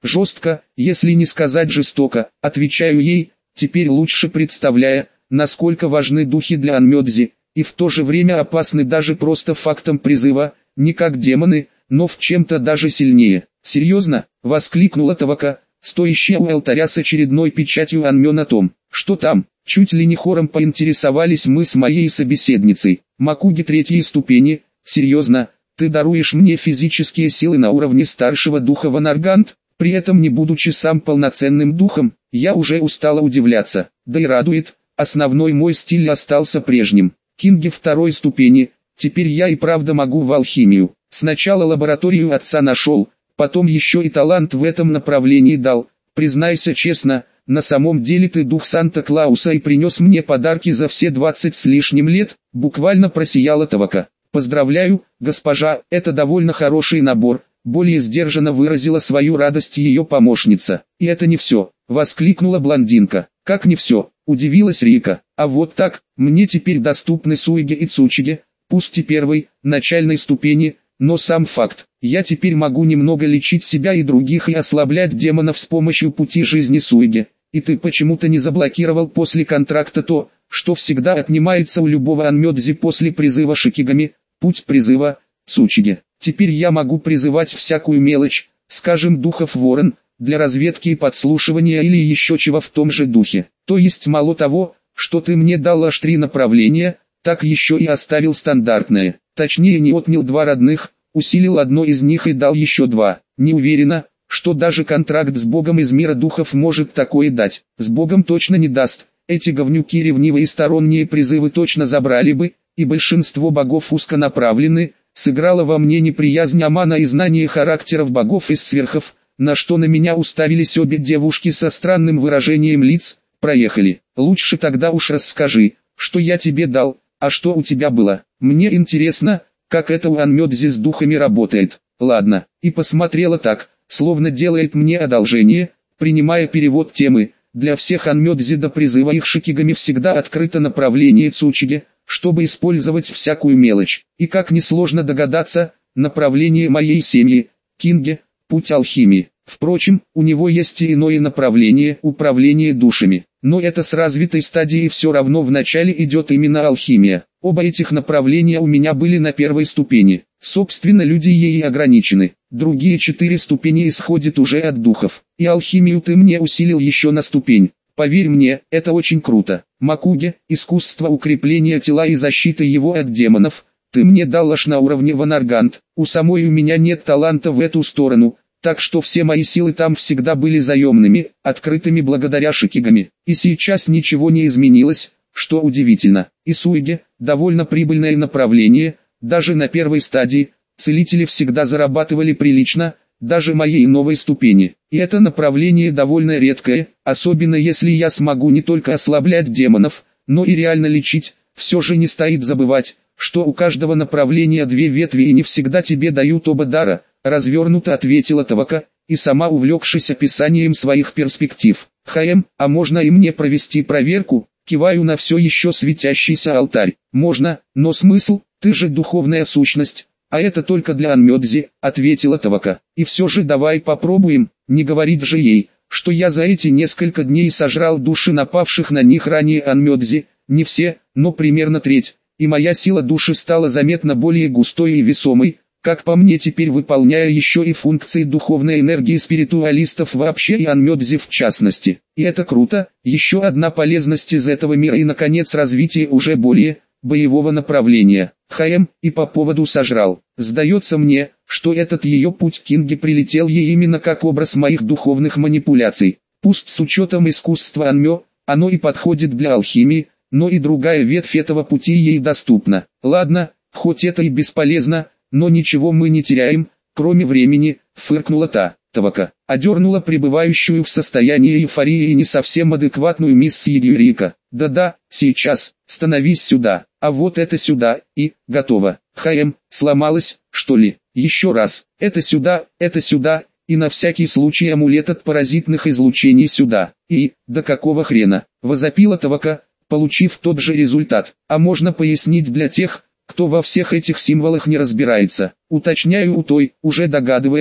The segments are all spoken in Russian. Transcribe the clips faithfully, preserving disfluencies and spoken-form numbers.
Жестко, если не сказать жестоко, отвечаю ей, теперь лучше представляя, насколько важны духи для Анмёдзи, и в то же время опасны даже просто фактом призыва, не как демоны, но в чем-то даже сильнее. «Серьезно?» — воскликнула Тавака, стоящая у алтаря с очередной печатью Анмё на том, что там. Чуть ли не хором поинтересовались мы с моей собеседницей. «Макуги третьей ступени, серьезно, ты даруешь мне физические силы на уровне старшего духа Ванаргант, при этом не будучи сам полноценным духом?» Я уже устала удивляться, да и радует, основной мой стиль остался прежним. Кинги второй ступени, теперь я и правда могу в алхимию. Сначала лабораторию отца нашел, потом еще и талант в этом направлении дал. Признайся честно, на самом деле ты дух Санта-Клауса и принес мне подарки за все двадцать с лишним лет, буквально просияла Тавака. Поздравляю, госпожа, это довольно хороший набор, более сдержанно выразила свою радость ее помощница. И это не все, воскликнула блондинка. Как не все, удивилась Рика. А вот так, мне теперь доступны Суиге и Цучиге, пусть и первой, начальной ступени, но сам факт, я теперь могу немного лечить себя и других и ослаблять демонов с помощью пути жизни Суиге. И ты почему-то не заблокировал после контракта то, что всегда отнимается у любого Анмёдзи после призыва Шикигами, путь призыва, Цучиге. Теперь я могу призывать всякую мелочь, скажем духов ворон, для разведки и подслушивания или еще чего в том же духе. То есть мало того, что ты мне дал аж три направления, так еще и оставил стандартное. Точнее не отнял два родных, усилил одно из них и дал еще два. Не уверена, что даже контракт с Богом из мира духов может такое дать. С Богом точно не даст. Эти говнюки ревнивые сторонние призывы точно забрали бы, и большинство богов узконаправлены. Сыграла во мне неприязнь Амана и знание характеров богов из сверхов, на что на меня уставились обе девушки со странным выражением лиц. Проехали. Лучше тогда уж расскажи, что я тебе дал, а что у тебя было. Мне интересно, как это у Анмёдзи с духами работает. Ладно, и посмотрела так, словно делает мне одолжение, принимая перевод темы. Для всех Анмёдзи до призыва их Шикигами всегда открыто направление Цучиге, чтобы использовать всякую мелочь. И как несложно догадаться, направление моей семьи, Кинге, путь алхимии. Впрочем, у него есть и иное направление, управление душами. Но это с развитой стадией все равно вначале идет именно алхимия. Оба этих направления у меня были на первой ступени. Собственно, люди ей ограничены. Другие четыре ступени исходят уже от духов. И алхимию ты мне усилил еще на ступень. Поверь мне, это очень круто. Макуге, искусство укрепления тела и защиты его от демонов, ты мне дал аж на уровне Ванаргант. У самой у меня нет таланта в эту сторону, так что все мои силы там всегда были заемными, открытыми благодаря Шикигами. И сейчас ничего не изменилось, что удивительно. И Суиге, довольно прибыльное направление, даже на первой стадии, целители всегда зарабатывали прилично, даже моей новой ступени. И это направление довольно редкое, особенно если я смогу не только ослаблять демонов, но и реально лечить. Все же не стоит забывать, что у каждого направления две ветви и не всегда тебе дают оба дара, развернуто ответила Тавака, и сама увлекшись описанием своих перспектив. Хаем, а можно и мне провести проверку? Киваю на все еще светящийся алтарь. Можно, но смысл, ты же духовная сущность. А это только для Анмёдзи, ответила Тавака. И все же давай попробуем, не говорить же ей, что я за эти несколько дней сожрал души напавших на них ранее Анмёдзи, не все, но примерно треть, и моя сила души стала заметно более густой и весомой, как по мне теперь выполняя еще и функции духовной энергии спиритуалистов вообще и Анмёдзи в частности. И это круто, еще одна полезность из этого мира и наконец развитие уже более боевого направления. Хаем, и по поводу сожрал. Сдается мне, что этот ее путь Кинги прилетел ей именно как образ моих духовных манипуляций. Пусть с учетом искусства Анмё, оно и подходит для алхимии, но и другая ветвь этого пути ей доступна. Ладно, хоть это и бесполезно, но ничего мы не теряем, кроме времени, фыркнула та. Тавака одернула пребывающую в состоянии эйфории и не совсем адекватную мисс Юрика. Да-да, сейчас, становись сюда, а вот это сюда, и, готово. Хаем, сломалась, что ли? Еще раз, это сюда, это сюда, и на всякий случай амулет от паразитных излучений сюда. И, да какого хрена, возопила Тавака, получив тот же результат. А можно пояснить для тех, кто во всех этих символах не разбирается. Уточняю у той, уже догадываясь,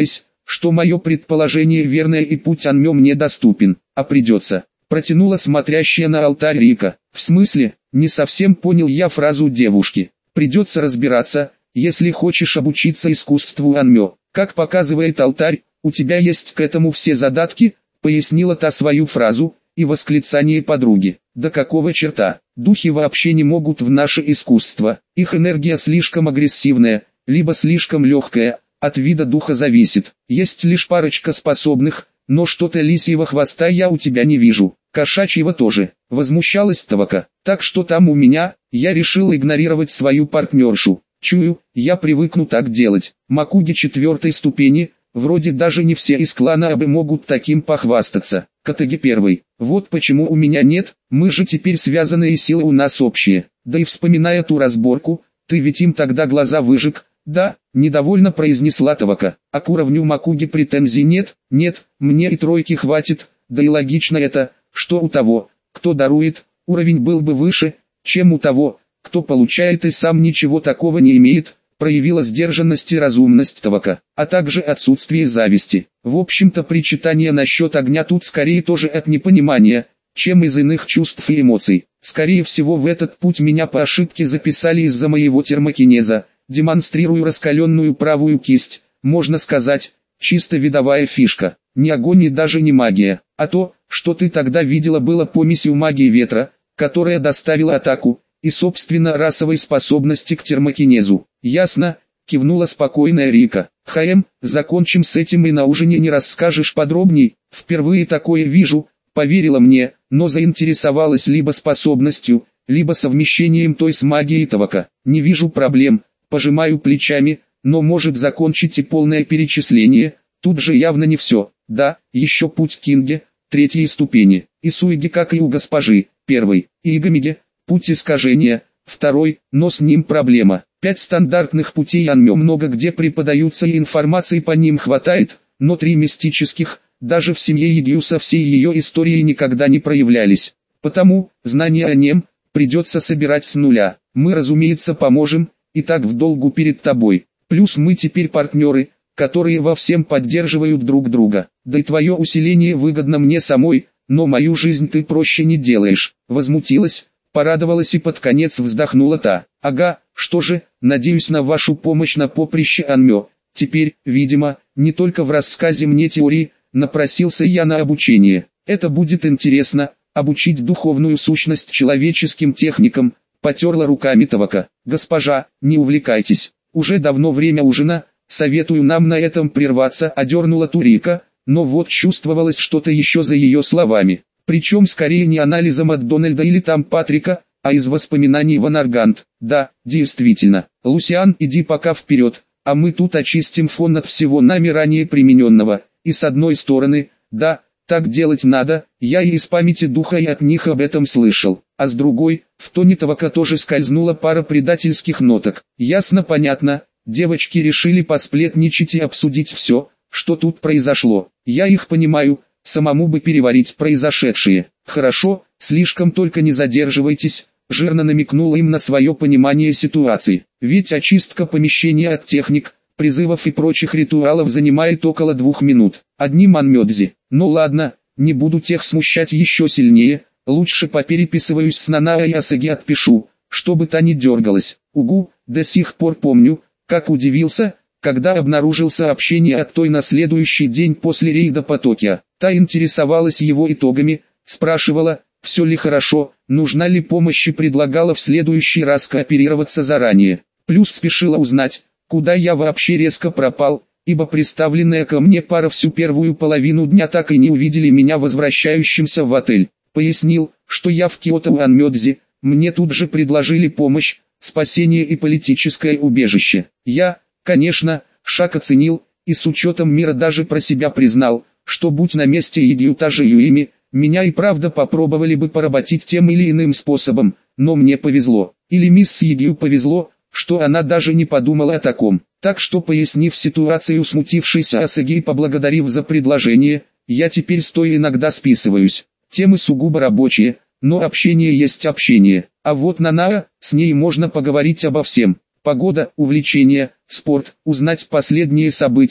что мое предположение верное и путь Анмё мне доступен, а придется. Протянула смотрящая на алтарь Рика. В смысле, не совсем понял я фразу девушки. Придется разбираться, если хочешь обучиться искусству Анмё. Как показывает алтарь, у тебя есть к этому все задатки, пояснила та свою фразу, и восклицание подруги. Да какого черта, духи вообще не могут в наше искусство, их энергия слишком агрессивная, либо слишком легкая, от вида духа зависит. Есть лишь парочка способных, но что-то лисьего хвоста я у тебя не вижу, кошачьего тоже, возмущалась Тавака. Так что там у меня, я решил игнорировать свою партнершу. Чую, я привыкну так делать. Макуги четвертой ступени, вроде даже не все из клана Абы могут таким похвастаться. Катаги первый. Вот почему у меня нет, мы же теперь связаны и силы у нас общие. Да и вспоминая ту разборку, ты ведь им тогда глаза выжег. Да, недовольно произнесла Тавака. А к уровню Макуги претензий нет, нет, мне и тройки хватит. Да и логично это, что у того, кто дарует, уровень был бы выше, чем у того, кто получает и сам ничего такого не имеет. Проявила сдержанность и разумность Тавака, а также отсутствие зависти. В общем-то причитание насчет огня тут скорее тоже от непонимания, чем из иных чувств и эмоций. Скорее всего в этот путь меня по ошибке записали из-за моего термокинеза. Демонстрирую раскаленную правую кисть, можно сказать, чисто видовая фишка. Не огонь и даже не магия, а то, что ты тогда видела, было помесью магии ветра, которая доставила атаку, и собственно расовой способности к термокинезу. Ясно, кивнула спокойная Рика. ХМ, закончим с этим и на ужине не расскажешь подробней. Впервые такое вижу, поверила мне, но заинтересовалась либо способностью, либо совмещением той с магией Тавака. Не вижу проблем, пожимаю плечами, но может закончить и полное перечисление. Тут же явно не все. Да, еще путь Кинге, третьей ступени. И Суиги, как и у госпожи, первой. И Игамиге, путь искажения, второй, но с ним проблема. Пять стандартных путей Анмё много где преподаются и информации по ним хватает, но три мистических, даже в семье Егью со всей ее историей никогда не проявлялись. Потому, знания о нем, придется собирать с нуля. Мы, разумеется, поможем, и так в долгу перед тобой. Плюс мы теперь партнеры, которые во всем поддерживают друг друга. Да и твое усиление выгодно мне самой, но мою жизнь ты проще не делаешь. Возмутилась, порадовалась и под конец вздохнула та. Ага, что же, надеюсь на вашу помощь на поприще Анмё. Теперь, видимо, не только в рассказе мне теории, напросился я на обучение. Это будет интересно, обучить духовную сущность человеческим техникам, потерла руками Тавака. Госпожа, не увлекайтесь, уже давно время ужина, советую нам на этом прерваться, одернула Турика, но вот чувствовалось что-то еще за ее словами. Причем скорее не анализом от Дональда или там Патрика, а из воспоминаний Ван Аргант. Да, действительно, Лусиан, иди пока вперед, а мы тут очистим фон от всего нами ранее примененного. И с одной стороны, да, так делать надо, я и из памяти духа и от них об этом слышал. А с другой, в тоне Тавака тоже скользнула пара предательских ноток. Ясно-понятно, девочки решили посплетничать и обсудить все, что тут произошло. Я их понимаю, самому бы переварить произошедшее. Хорошо, слишком только не задерживайтесь, жирно намекнула им на свое понимание ситуации. Ведь очистка помещения от техник, призывов и прочих ритуалов занимает около двух минут. Одним Анмёдзи. Ну ладно, не буду тех смущать еще сильнее, лучше попереписываюсь с Нанао и Асаги отпишу, чтобы та не дергалась. Угу, до сих пор помню, как удивился, когда обнаружил сообщение от той на следующий день после рейда по Токио. Та интересовалась его итогами, спрашивала, все ли хорошо, нужна ли помощь и предлагала в следующий раз кооперироваться заранее. Плюс спешила узнать, куда я вообще резко пропал, ибо представленная ко мне пара всю первую половину дня так и не увидели меня возвращающимся в отель. Пояснил, что я в Киото у Анмёдзи, мне тут же предложили помощь, спасение и политическое убежище. Я, конечно, шаг оценил, и с учетом мира даже про себя признал, что будь на месте Егью та же Юими, меня и правда попробовали бы поработить тем или иным способом, но мне повезло. Или мисс Егью повезло, что она даже не подумала о таком. Так что, пояснив ситуацию смутившейся Асаги и поблагодарив за предложение, я теперь стоя иногда списываюсь. Темы сугубо рабочие, но общение есть общение. А вот Нанао, с ней можно поговорить обо всем. Погода, увлечения, спорт, узнать последние события,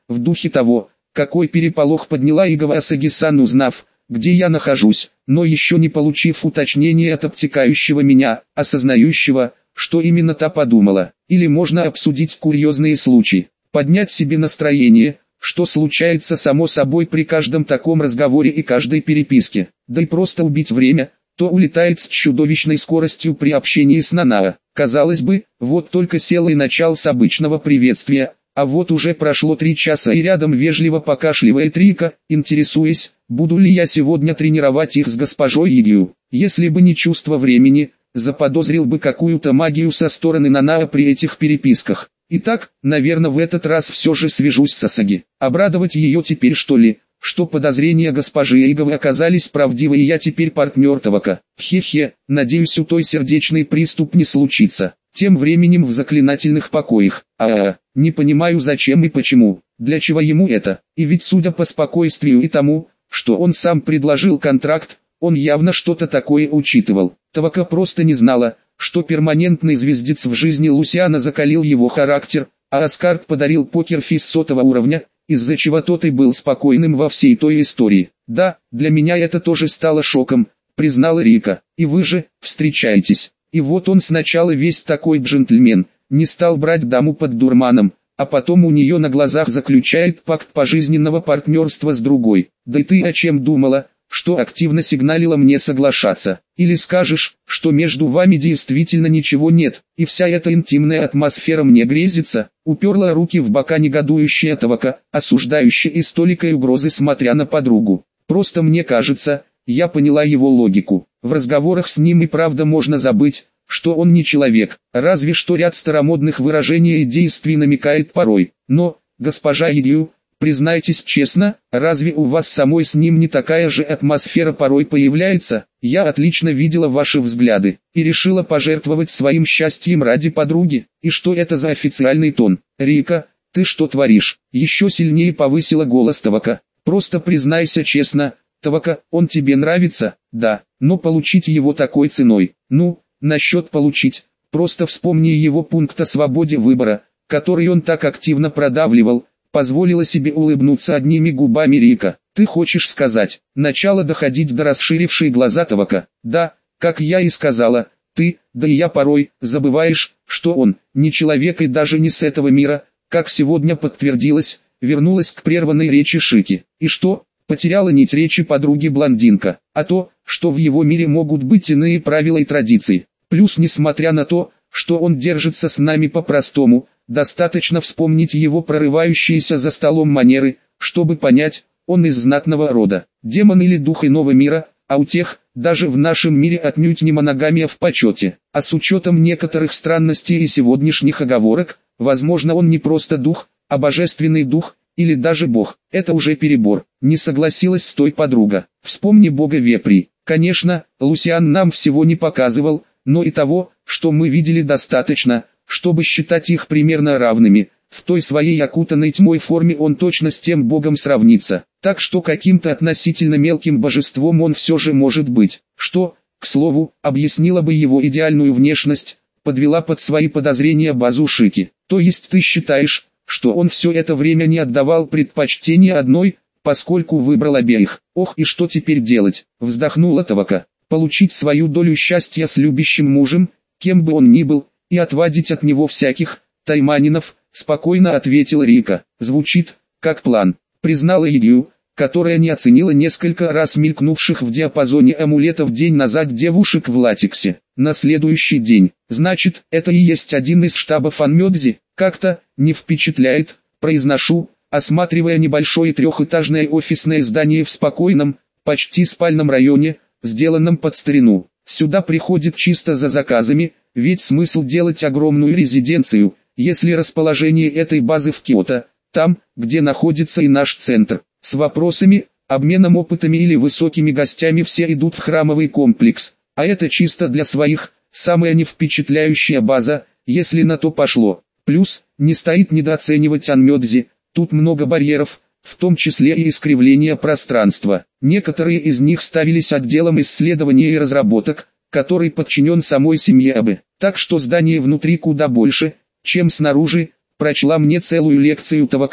в духе того, какой переполох подняла Игава Асаги-сан, узнав, где я нахожусь, но еще не получив уточнения от обтекающего меня, осознающего, что именно та подумала. Или можно обсудить курьезные случаи, поднять себе настроение, что случается само собой при каждом таком разговоре и каждой переписке, да и просто убить время, то улетает с чудовищной скоростью при общении с Нанао. Казалось бы, вот только сел и начал с обычного приветствия, а вот уже прошло три часа и рядом вежливо покашливает Рика, интересуясь, буду ли я сегодня тренировать их с госпожой Игью. Если бы не чувство времени, заподозрил бы какую-то магию со стороны Нанао при этих переписках. Итак, наверное, в этот раз все же свяжусь с Асаги. Обрадовать ее теперь, что ли, что подозрения госпожи Иговы оказались правдивы, и я теперь партнер Тавака. Хе-хе, надеюсь, у той сердечный приступ не случится. Тем временем в заклинательных покоях. А-а, не понимаю, зачем и почему, для чего ему это. И ведь судя по спокойствию и тому, что он сам предложил контракт, он явно что-то такое учитывал. Тавака просто не знала, что перманентный звездец в жизни Лусиана закалил его характер, а Аскард подарил покерфейс сотого уровня, из-за чего тот и был спокойным во всей той истории. Да, для меня это тоже стало шоком, признала Рика. И вы же, встречаетесь. И вот он сначала весь такой джентльмен, не стал брать даму под дурманом, а потом у нее на глазах заключает пакт пожизненного партнерства с другой. Да и ты о чем думала, что активно сигналила мне соглашаться? Или скажешь, что между вами действительно ничего нет, и вся эта интимная атмосфера мне грезится? Уперла руки в бока негодующая Тавака, осуждающая и с толикой угрозы смотря на подругу. Просто мне кажется, я поняла его логику. В разговорах с ним и правда можно забыть, что он не человек, разве что ряд старомодных выражений и действий намекает порой. Но, госпожа Игью, признайтесь честно, разве у вас самой с ним не такая же атмосфера порой появляется? Я отлично видела ваши взгляды, и решила пожертвовать своим счастьем ради подруги. И что это за официальный тон? Рика, ты что творишь? Еще сильнее повысила голос Тавака. Просто признайся честно, Тавака, он тебе нравится? Да, но получить его такой ценой. Ну, насчет получить, просто вспомни его пункт о свободе выбора, который он так активно продавливал. Позволила себе улыбнуться одними губами Рика. Ты хочешь сказать, начало доходить до расширившей глаза Тавака. Да, как я и сказала, ты, да и я порой, забываешь, что он, не человек и даже не с этого мира, как сегодня подтвердилось, вернулась к прерванной речи Шики. И что? Потеряла нить речи подруги блондинка, а то, что в его мире могут быть иные правила и традиции. Плюс, несмотря на то, что он держится с нами по-простому, достаточно вспомнить его прорывающиеся за столом манеры, чтобы понять, он из знатного рода, демон или дух иного мира, а у тех, даже в нашем мире отнюдь не моногамия в почете. А с учетом некоторых странностей и сегодняшних оговорок, возможно, он не просто дух, а божественный дух, или даже бог. Это уже перебор, не согласилась с той подруга. Вспомни бога Вепри. Конечно, Лусиан нам всего не показывал, но и того, что мы видели, достаточно, чтобы считать их примерно равными. В той своей окутанной тьмой форме он точно с тем богом сравнится. Так что каким-то относительно мелким божеством он все же может быть. Что, к слову, объяснило бы его идеальную внешность, подвела под свои подозрения базу Шики. То есть ты считаешь, что он все это время не отдавал предпочтение одной, поскольку выбрал обеих? Ох, и что теперь делать? Вздохнула Тавака. Получить свою долю счастья с любящим мужем, кем бы он ни был, и отвадить от него всяких тайманинов, спокойно ответила Рика. Звучит, как план, признала Игью, которая не оценила несколько раз мелькнувших в диапазоне амулетов день назад девушек в латексе. На следующий день, значит, это и есть один из штабов Анмёдзи, как-то не впечатляет, произношу, осматривая небольшое трехэтажное офисное здание в спокойном, почти спальном районе, сделанном под старину. Сюда приходит чисто за заказами, ведь смысл делать огромную резиденцию, если расположение этой базы в Киото, там, где находится и наш центр. С вопросами, обменом опытами или высокими гостями все идут в храмовый комплекс, а это чисто для своих, самая невпечатляющая база, если на то пошло. Плюс, не стоит недооценивать Анмёдзи, тут много барьеров, в том числе и искривления пространства. Некоторые из них ставились отделом исследования и разработок, который подчинен самой семье Абе. Так что здание внутри куда больше, чем снаружи, прочла мне целую лекцию Тавака.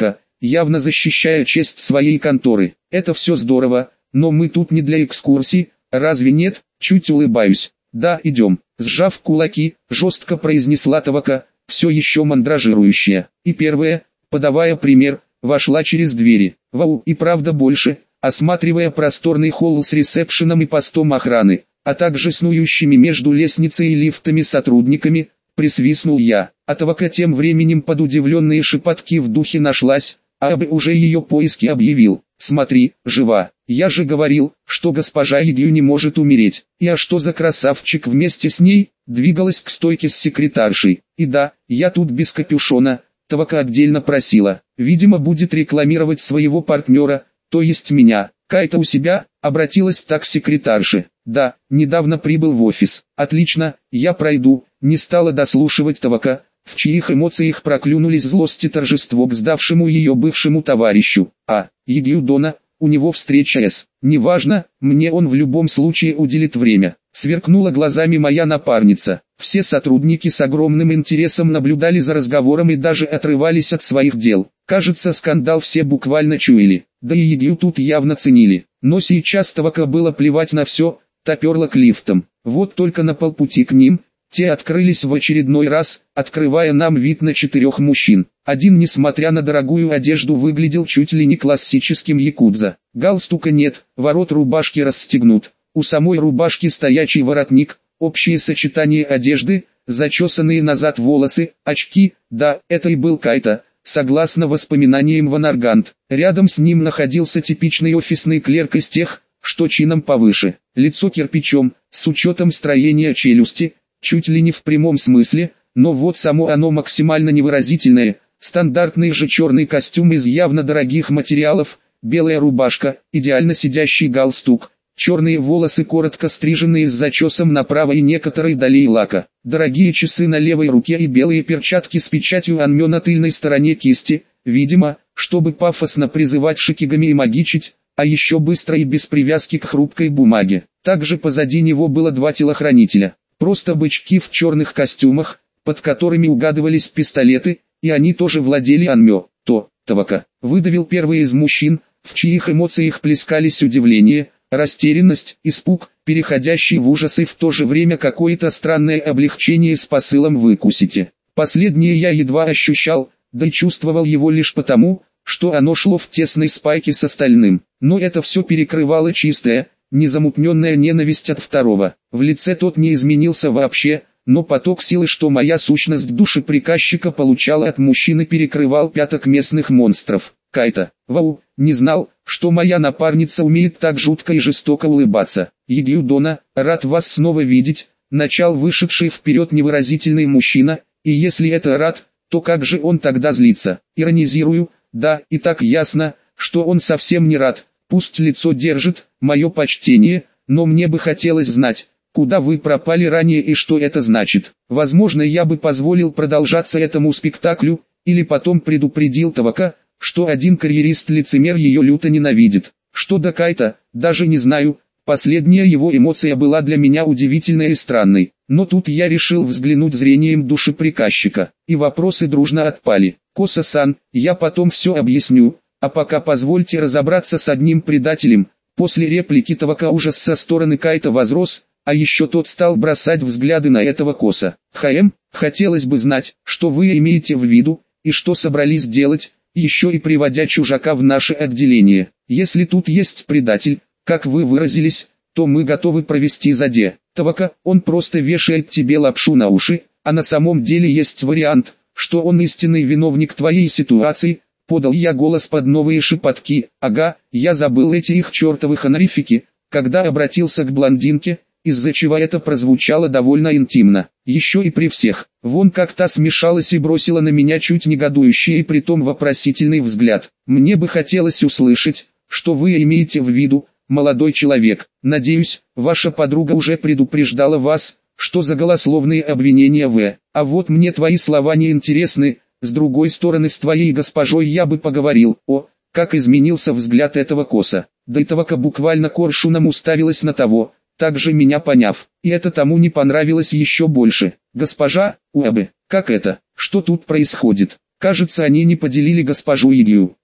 явно защищая честь своей конторы. Это все здорово, но мы тут не для экскурсий, разве нет? Чуть улыбаюсь. Да, идем. Сжав кулаки, жестко произнесла Тавака, все еще мандражирующая. И первая, подавая пример, вошла через двери. Вау, и правда больше, осматривая просторный холл с ресепшеном и постом охраны, а также снующими между лестницей и лифтами сотрудниками, присвистнул я. А Тавака тем временем под удивленные шепотки в духе нашлась, а Абе уже ее поиски объявил. Смотри, жива. Я же говорил, что госпожа Егью не может умереть. И а что за красавчик вместе с ней, двигалась к стойке с секретаршей. И да, я тут без капюшона, Тавака отдельно просила. Видимо, будет рекламировать своего партнера, то есть меня. Кайта у себя, обратилась так к секретарше. Да, недавно прибыл в офис. Отлично, я пройду. Не стала дослушивать Тавака, в чьих эмоциях проклюнулись злость и торжество к сдавшему ее бывшему товарищу. А, Егью Дона, у него встреча с... Неважно, мне он в любом случае уделит время. Сверкнула глазами моя напарница. Все сотрудники с огромным интересом наблюдали за разговором и даже отрывались от своих дел. Кажется, скандал все буквально чуяли. Да и Егью тут явно ценили. Но сейчас Тавака было плевать на все, топерла к лифтам. Вот только на полпути к ним, те открылись в очередной раз, открывая нам вид на четырех мужчин. Один, несмотря на дорогую одежду, выглядел чуть ли не классическим якудза. Галстука нет, ворот рубашки расстегнут. У самой рубашки стоячий воротник, общее сочетание одежды, зачесанные назад волосы, очки, да, это и был Кайта, согласно воспоминаниям Ванаргант. Рядом с ним находился типичный офисный клерк из тех, что чином повыше. Лицо кирпичом, с учетом строения челюсти, чуть ли не в прямом смысле, но вот само оно максимально невыразительное. Стандартный же черный костюм из явно дорогих материалов, белая рубашка, идеально сидящий галстук, черные волосы коротко стриженные с зачесом направо и некоторой долей лака, дорогие часы на левой руке и белые перчатки с печатью Анмё на тыльной стороне кисти, видимо, чтобы пафосно призывать шикигами и магичить, а еще быстро и без привязки к хрупкой бумаге. Также позади него было два телохранителя, просто бычки в черных костюмах, под которыми угадывались пистолеты, и они тоже владели Анмё. То, Тавака, выдавил первый из мужчин, в чьих эмоциях плескались удивление, растерянность, испуг, переходящий в ужас и в то же время какое-то странное облегчение с посылом «выкусите». Последнее я едва ощущал, да и чувствовал его лишь потому, что оно шло в тесной спайке с остальным. Но это все перекрывало чистая, незамутненная ненависть от второго. В лице тот не изменился вообще, но поток силы, что моя сущность души приказчика получала от мужчины, перекрывал пяток местных монстров. Кайта, вау, не знал, что моя напарница умеет так жутко и жестоко улыбаться. Егью Дона, рад вас снова видеть, начал вышедший вперед невыразительный мужчина, и если это рад, то как же он тогда злится? Иронизирую, да, и так ясно, что он совсем не рад, пусть лицо держит, мое почтение, но мне бы хотелось знать, куда вы пропали ранее и что это значит. Возможно, я бы позволил продолжаться этому спектаклю, или потом предупредил Тавака, что один карьерист-лицемер ее люто ненавидит. Что до Кайта, даже не знаю, последняя его эмоция была для меня удивительной и странной. Но тут я решил взглянуть зрением души приказчика, и вопросы дружно отпали. Коса-сан, я потом все объясню, а пока позвольте разобраться с одним предателем. После реплики Тавака ужас со стороны Кайта возрос, а еще тот стал бросать взгляды на этого Коса. ХМ, хотелось бы знать, что вы имеете в виду, и что собрались делать, еще и приводя чужака в наше отделение. Если тут есть предатель, как вы выразились, то мы готовы провести заде. Тавака, он просто вешает тебе лапшу на уши, а на самом деле есть вариант, что он истинный виновник твоей ситуации. Подал я голос под новые шепотки. Ага, я забыл эти их чертовы хонорифики, когда обратился к блондинке, из-за чего это прозвучало довольно интимно. Еще и при всех. Вон как та смешалась и бросила на меня чуть негодующий и притом вопросительный взгляд. Мне бы хотелось услышать, что вы имеете в виду, молодой человек. Надеюсь, ваша подруга уже предупреждала вас, что за голословные обвинения в... А вот мне твои слова не интересны. С другой стороны, с твоей госпожой я бы поговорил. О, как изменился взгляд этого Коса. Да и Тавака буквально коршуном уставилась на того, также меня поняв. И это тому не понравилось еще больше. Госпожа, Уэбе, как это? Что тут происходит? Кажется, они не поделили госпожу Егью.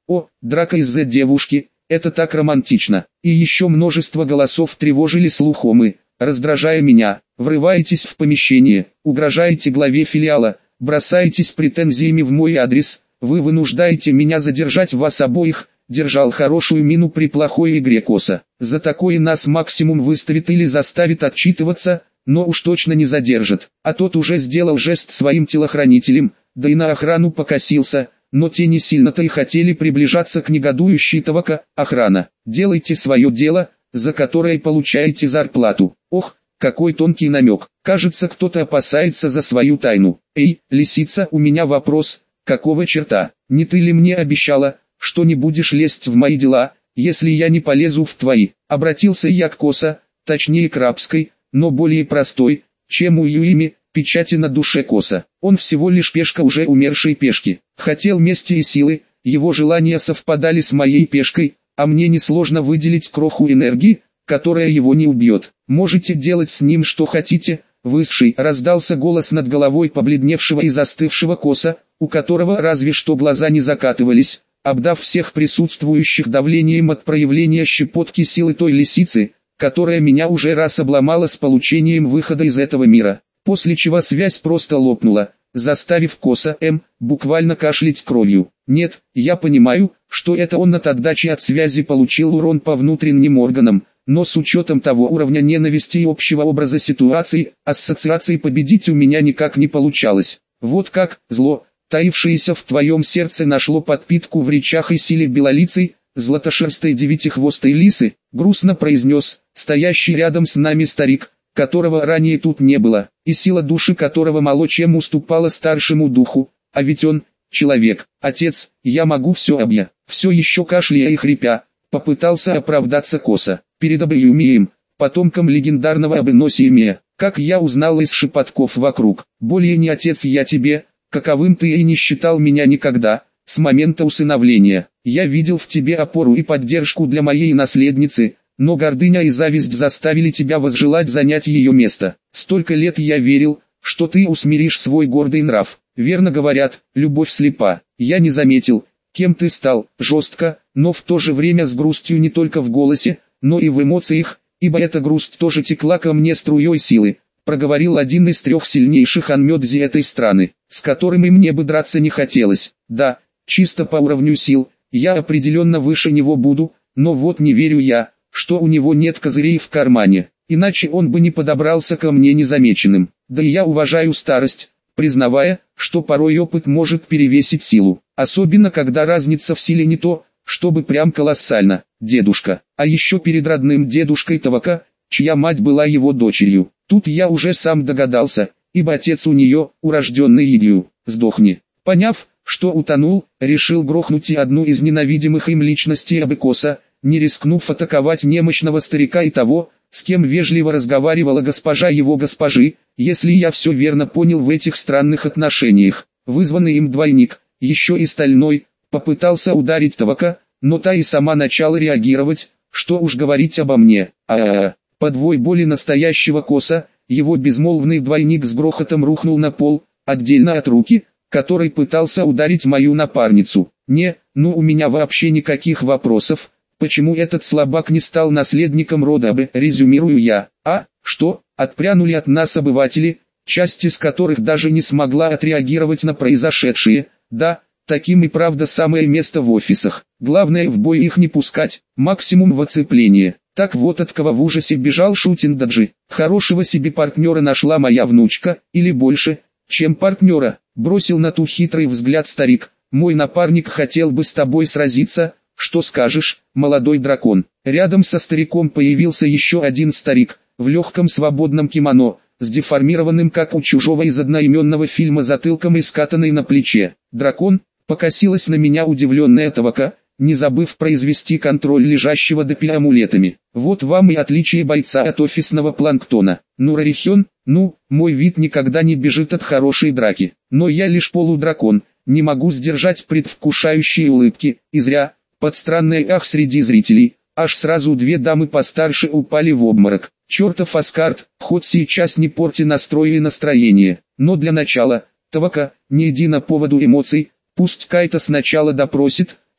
О, драка из-за девушки, это так романтично. И еще множество голосов тревожили слух Омы, раздражая меня. Врываетесь в помещение, угрожаете главе филиала, бросаетесь претензиями в мой адрес, вы вынуждаете меня задержать вас обоих. Держал хорошую мину при плохой игре Коса. За такое нас максимум выставит или заставит отчитываться, но уж точно не задержит. А тот уже сделал жест своим телохранителям, да и на охрану покосился, но те не сильно-то и хотели приближаться к негодующей Тавака. Охрана, делайте свое дело, за которое получаете зарплату. Ох, какой тонкий намек. Кажется, кто-то опасается за свою тайну. Эй, лисица, у меня вопрос, какого черта? Не ты ли мне обещала, что не будешь лезть в мои дела, если я не полезу в твои? Обратился я к Коса, точнее к рабской, но более простой, чем у Юими, печати на душе Коса. Он всего лишь пешка уже умершей пешки. Хотел мести и силы, его желания совпадали с моей пешкой, а мне несложно выделить кроху энергии, которая его не убьет. Можете делать с ним что хотите. Высший, раздался голос над головой побледневшего и застывшего Коса, у которого разве что глаза не закатывались, обдав всех присутствующих давлением от проявления щепотки силы той лисицы, которая меня уже раз обломала с получением выхода из этого мира. После чего связь просто лопнула, заставив Коса М буквально кашлять кровью. Нет, я понимаю, что это он от отдачи от связи получил урон по внутренним органам, но с учетом того уровня ненависти и общего образа ситуации, ассоциации победить у меня никак не получалось. Вот как, зло, таившееся в твоем сердце, нашло подпитку в речах и силе белолицей, златошерстой девятихвостой лисы, грустно произнес стоящий рядом с нами старик, которого ранее тут не было, и сила души которого мало чем уступала старшему духу, а ведь он, человек. Отец, я могу все объя. Все еще кашляя и хрипя, попытался оправдаться Коса. Перед Абиюмием, потомком легендарного Абеносиемия, как я узнал из шепотков вокруг. Более не отец я тебе, каковым ты и не считал меня никогда, с момента усыновления. Я видел в тебе опору и поддержку для моей наследницы, но гордыня и зависть заставили тебя возжелать занять ее место. Столько лет я верил, что ты усмиришь свой гордый нрав. Верно говорят, любовь слепа. Я не заметил, кем ты стал, жестко, но в то же время с грустью не только в голосе, но и в эмоциях, ибо эта грусть тоже текла ко мне струей силы, проговорил один из трех сильнейших анмёдзи этой страны, с которыми мне бы драться не хотелось. Да, чисто по уровню сил, я определенно выше него буду, но вот не верю я, что у него нет козырей в кармане, иначе он бы не подобрался ко мне незамеченным. Да и я уважаю старость, признавая, что порой опыт может перевесить силу, особенно когда разница в силе не то, чтобы прям колоссально. Дедушка, а еще перед родным дедушкой Тавака, чья мать была его дочерью. Тут я уже сам догадался, ибо отец у нее, урожденный Идию, сдохни. Поняв, что утонул, решил грохнуть и одну из ненавидимых им личностей Абыкоса, не рискнув атаковать немощного старика и того, с кем вежливо разговаривала госпожа его госпожи, если я все верно понял в этих странных отношениях. Вызванный им двойник, еще и стальной, попытался ударить Тавака, но та и сама начала реагировать, что уж говорить обо мне. А-а-а, под вой боли настоящего Коса, его безмолвный двойник с грохотом рухнул на пол, отдельно от руки, который пытался ударить мою напарницу. Не, ну у меня вообще никаких вопросов, почему этот слабак не стал наследником рода Абе, резюмирую я. А, что, отпрянули от нас обыватели, часть из которых даже не смогла отреагировать на произошедшее, да, таким и правда самое место в офисах. Главное в бой их не пускать, максимум в оцепление. Так вот от кого в ужасе бежал Шутиндаджи. Хорошего себе партнера нашла моя внучка, или больше, чем партнера, бросил на ту хитрый взгляд старик. Мой напарник хотел бы с тобой сразиться, что скажешь, молодой дракон. Рядом со стариком появился еще один старик, в легком свободном кимоно, с деформированным как у чужого из одноименного фильма затылком и скатанной на плече. Дракон, покосилась на меня удивленная Тавака, не забыв произвести контроль лежащего допи амулетами. Вот вам и отличие бойца от офисного планктона. Ну Рарихен, ну, мой вид никогда не бежит от хорошей драки. Но я лишь полудракон, не могу сдержать предвкушающие улыбки, и зря, под странное ах среди зрителей, аж сразу две дамы постарше упали в обморок. Чертов Аскард, хоть сейчас не порти настрой и настроение, но для начала, Тавака, не иди на поводу эмоций, пусть Кайта сначала допросит,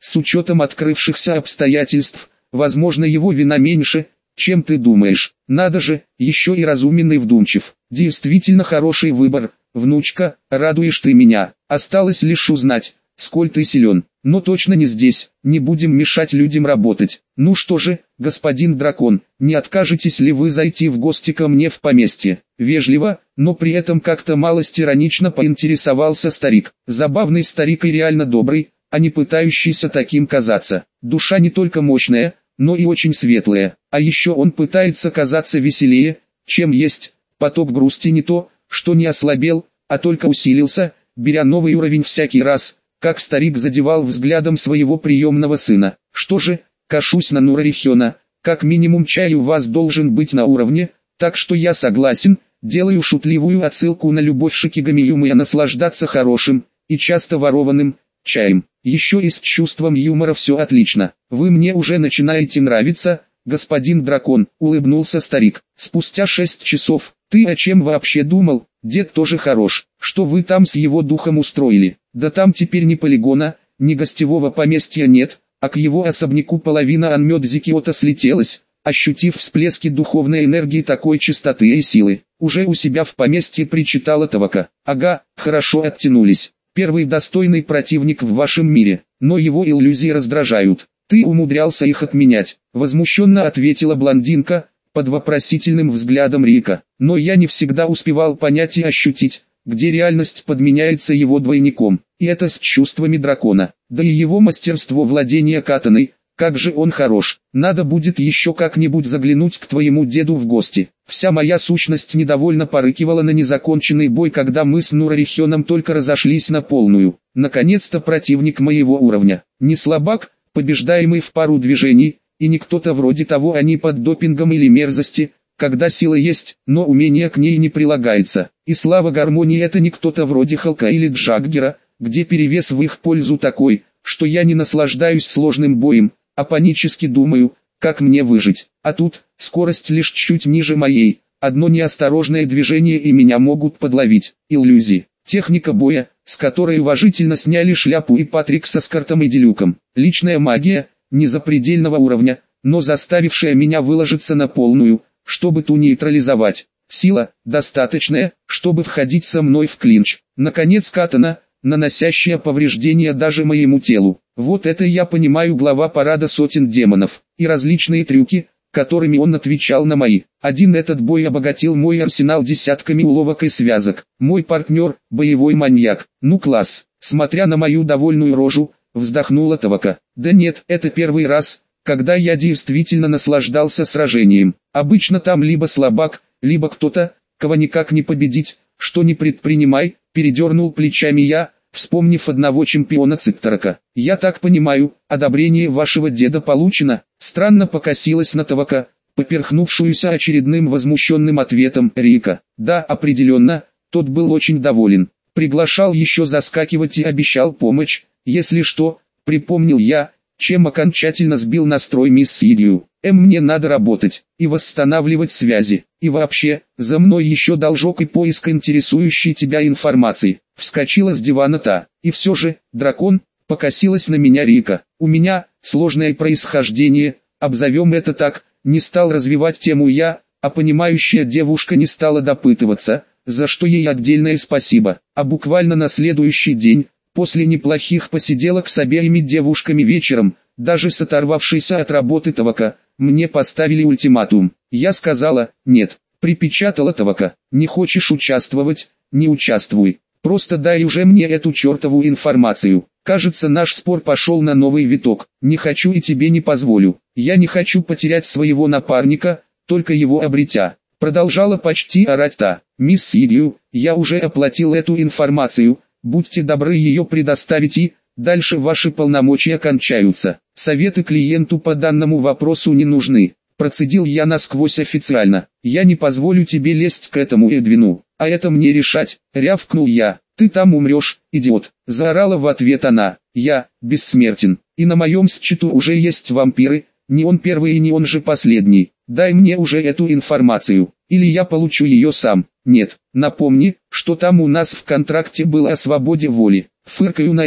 С учетом открывшихся обстоятельств, возможно, его вина меньше, чем ты думаешь. Надо же, еще и разумен и вдумчив. Действительно хороший выбор, внучка, радуешь ты меня. Осталось лишь узнать, сколь ты силен. Но точно не здесь, не будем мешать людям работать. Ну что же, господин дракон, не откажетесь ли вы зайти в гости ко мне в поместье? Вежливо, но при этом как-то малость иронично поинтересовался старик. Забавный старик и реально добрый, а не пытающийся таким казаться. Душа не только мощная, но и очень светлая. А еще он пытается казаться веселее, чем есть. Поток грусти не то, что не ослабел, а только усилился, беря новый уровень всякий раз, как старик задевал взглядом своего приемного сына. Что же, кашусь на Нурарихена, как минимум чай у вас должен быть на уровне, так что я согласен, делаю шутливую отсылку на любовь Шикигами наслаждаться хорошим, и часто ворованным, чаем. Еще и с чувством юмора все отлично. Вы мне уже начинаете нравиться, господин дракон, улыбнулся старик. Спустя шесть часов, ты о чем вообще думал? Дед тоже хорош. Что вы там с его духом устроили? Да там теперь ни полигона, ни гостевого поместья нет, а к его особняку половина Анмёдзи Киото слетелась, ощутив всплески духовной энергии такой чистоты и силы. Уже у себя в поместье причитала Тавака. Ага, хорошо оттянулись. Первый достойный противник в вашем мире, но его иллюзии раздражают. Ты умудрялся их отменять, возмущенно ответила блондинка, под вопросительным взглядом Рика. Но я не всегда успевал понять и ощутить, где реальность подменяется его двойником, и это с чувствами дракона. Да и его мастерство владения катаной, как же он хорош. Надо будет еще как-нибудь заглянуть к твоему деду в гости. Вся моя сущность недовольно порыкивала на незаконченный бой, когда мы с Нурарихеном только разошлись на полную. Наконец-то противник моего уровня. Не слабак, побеждаемый в пару движений, и не кто-то вроде того, они под допингом или мерзости, когда сила есть, но умение к ней не прилагается. И слава гармонии, это не кто-то вроде Халка или Джаггера, где перевес в их пользу такой, что я не наслаждаюсь сложным боем, а панически думаю, как мне выжить. А тут, скорость лишь чуть ниже моей, одно неосторожное движение и меня могут подловить. Иллюзии. Техника боя, с которой уважительно сняли шляпу и Патрик со Скартом и Делюком. Личная магия, не запредельного уровня, но заставившая меня выложиться на полную, чтобы ту нейтрализовать. Сила, достаточная, чтобы входить со мной в клинч. Наконец катана, наносящая повреждения даже моему телу. Вот это я понимаю глава парада сотен демонов, и различные трюки, которыми он отвечал на мои. Один этот бой обогатил мой арсенал десятками уловок и связок. Мой партнер, боевой маньяк. Ну класс. Смотря на мою довольную рожу, вздохнула Тавака. Да нет, это первый раз, когда я действительно наслаждался сражением. Обычно там либо слабак, либо кто-то, кого никак не победить, что не предпринимай, передернул плечами я, вспомнив одного чемпиона Цикторока. Я так понимаю, одобрение вашего деда получено. Странно покосилась на Тавака, поперхнувшуюся очередным возмущенным ответом Рика. Да, определенно, тот был очень доволен. Приглашал еще заскакивать и обещал помощь, если что, припомнил я, чем окончательно сбил настрой мисс Сидью. Эм, мне надо работать, и восстанавливать связи, и вообще, за мной еще должок и поиск интересующей тебя информации. Вскочила с дивана та, и все же, дракон, покосилась на меня Рика. У меня, сложное происхождение, обзовем это так, не стал развивать тему я, а понимающая девушка не стала допытываться, за что ей отдельное спасибо. А буквально на следующий день, после неплохих посиделок с обеими девушками вечером, даже с оторвавшейся от работы Тавака, мне поставили ультиматум. Я сказала, нет, припечатала Тавака, не хочешь участвовать, не участвуй, просто дай уже мне эту чертову информацию. Кажется, наш спор пошел на новый виток, не хочу и тебе не позволю. Я не хочу потерять своего напарника, только его обретя. Продолжала почти орать та. Мисс Сидью, я уже оплатил эту информацию, будьте добры ее предоставить и... Дальше ваши полномочия кончаются. Советы клиенту по данному вопросу не нужны. Процедил я насквозь официально. Я не позволю тебе лезть к этому Эдвину. А это мне решать. Рявкнул я. Ты там умрешь, идиот. Заорала в ответ она. Я, бессмертен. И на моем счету уже есть вампиры. Не он первый и не он же последний. Дай мне уже эту информацию. Или я получу ее сам. Нет, напомни, что там у нас в контракте было о свободе воли. Фыркаю на это.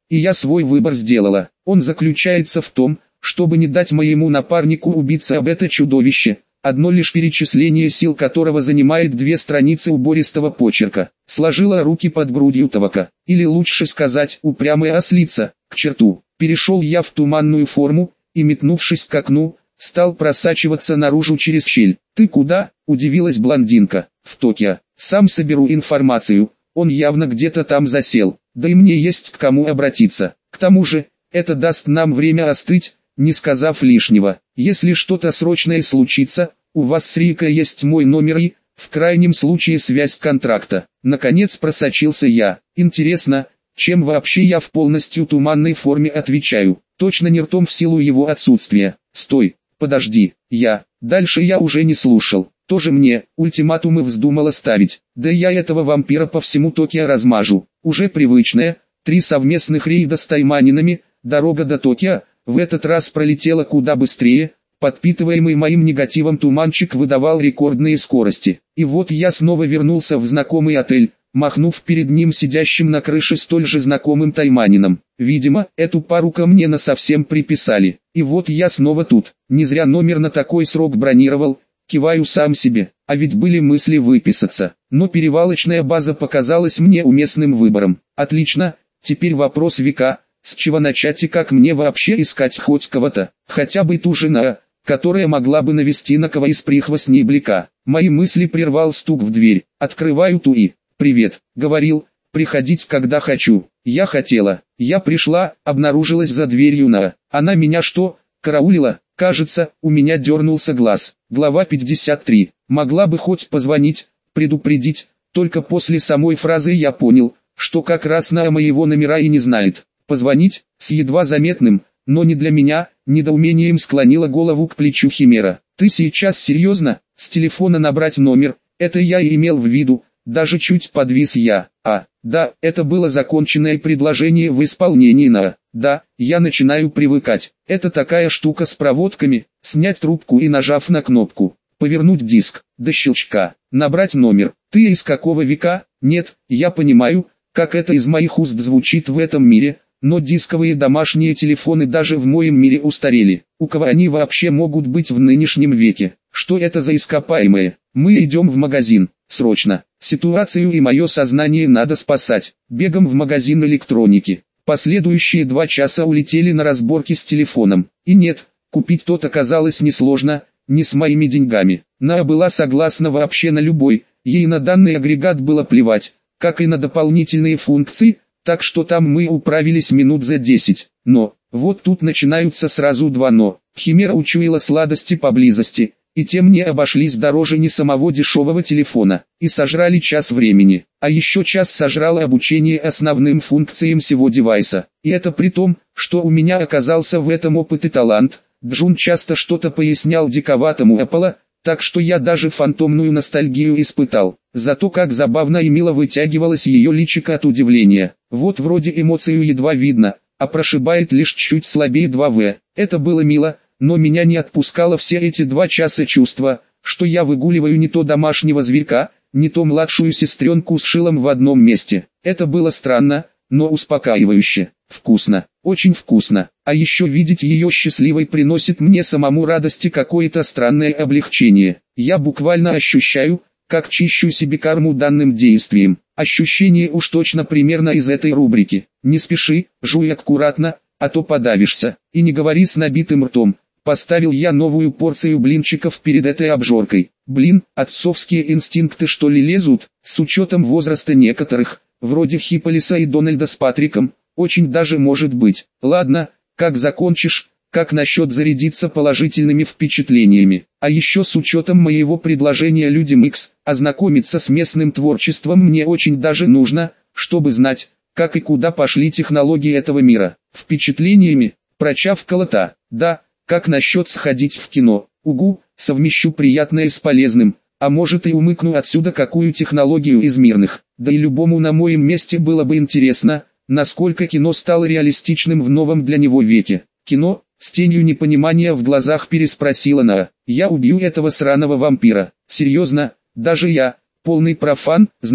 и я свой выбор сделала. Он заключается в том, чтобы не дать моему напарнику убиться об это чудовище, одно лишь перечисление сил которого занимает две страницы убористого почерка. Сложила руки под грудью табака, или лучше сказать, упрямая ослица, к черту. Перешел я в туманную форму, и метнувшись к окну, стал просачиваться наружу через щель. «Ты куда?» – удивилась блондинка. «В Токио. Сам соберу информацию, он явно где-то там засел, да и мне есть к кому обратиться. К тому же, это даст нам время остыть, не сказав лишнего. Если что-то срочное случится, у вас с Рикой есть мой номер и, в крайнем случае, связь контракта». Наконец просочился я. Интересно, чем вообще я в полностью туманной форме отвечаю? Точно не ртом в силу его отсутствия. Стой, подожди, я. Дальше я уже не слушал. Тоже мне ультиматумы вздумала ставить. Да я этого вампира по всему Токио размажу. Уже привычная, три совместных рейда с тайманинами, дорога до Токио, в этот раз пролетела куда быстрее. Подпитываемый моим негативом туманчик выдавал рекордные скорости. И вот я снова вернулся в знакомый отель, махнув перед ним сидящим на крыше столь же знакомым тайманином. Видимо, эту пару ко мне насовсем приписали. И вот я снова тут. Не зря номер на такой срок бронировал. Киваю сам себе, а ведь были мысли выписаться. Но перевалочная база показалась мне уместным выбором. Отлично, теперь вопрос века, с чего начать и как мне вообще искать хоть кого-то, хотя бы ту жена, которая могла бы навести на кого из прихвостней Блика. Мои мысли прервал стук в дверь. Открываю ту и «Привет», говорил, «приходить когда хочу». Я хотела, я пришла, обнаружилась за дверью на. Она меня что, караулила? Кажется, у меня дернулся глаз. Глава пятьдесят три. Могла бы хоть позвонить, предупредить, только после самой фразы я понял, что как раз на моего номера и не знает. Позвонить, с едва заметным, но не для меня, недоумением склонила голову к плечу Химера. Ты сейчас серьезно? С телефона набрать номер, это я и имел в виду, даже чуть подвис я. А, да, это было законченное предложение в исполнении на. Да, я начинаю привыкать. Это такая штука с проводками. Снять трубку и, нажав на кнопку, повернуть диск, до щелчка, набрать номер. Ты из какого века? Нет, я понимаю, как это из моих уст звучит в этом мире, но дисковые домашние телефоны даже в моем мире устарели. У кого они вообще могут быть в нынешнем веке? Что это за ископаемые? Мы идем в магазин. Срочно. Ситуацию и мое сознание надо спасать. Бегом в магазин электроники. Последующие два часа улетели на разборки с телефоном. И нет, купить тот оказалось несложно, не с моими деньгами. Наа была согласна вообще на любой, ей на данный агрегат было плевать, как и на дополнительные функции, так что там мы управились минут за десять. Но, вот тут начинаются сразу два «но». Химера учуяла сладости поблизости, и те мне обошлись дороже не самого дешевого телефона, и сожрали час времени, а еще час сожрало обучение основным функциям всего девайса. И это при том, что у меня оказался в этом опыт и талант. Джун часто что-то пояснял диковатому Apple, так что я даже фантомную ностальгию испытал. Зато как забавно и мило вытягивалось ее личико от удивления. Вот вроде эмоцию едва видно, а прошибает лишь чуть слабее два вэ. Это было мило. Но меня не отпускало все эти два часа чувства, что я выгуливаю не то домашнего зверька, не то младшую сестренку с шилом в одном месте. Это было странно, но успокаивающе. Вкусно, очень вкусно. А еще видеть ее счастливой приносит мне самому радости какое-то странное облегчение. Я буквально ощущаю, как чищу себе карму данным действием. Ощущение уж точно примерно из этой рубрики. Не спеши, жуй аккуратно, а то подавишься. И не говори с набитым ртом. Поставил я новую порцию блинчиков перед этой обжоркой. Блин, отцовские инстинкты что ли лезут, с учетом возраста некоторых, вроде Хипполиса и Дональда с Патриком, очень даже может быть. Ладно, как закончишь, как насчет зарядиться положительными впечатлениями. А еще с учетом моего предложения людям X, ознакомиться с местным творчеством мне очень даже нужно, чтобы знать, как и куда пошли технологии этого мира. Впечатлениями, прочавкала та. Да, как насчет сходить в кино? Угу, совмещу приятное с полезным, а может и умыкну отсюда какую технологию из мирных. Да и любому на моем месте было бы интересно, насколько кино стало реалистичным в новом для него веке. Кино, с тенью непонимания в глазах переспросила Наа. Я убью этого сраного вампира. Серьезно, даже я, полный профан, знаю,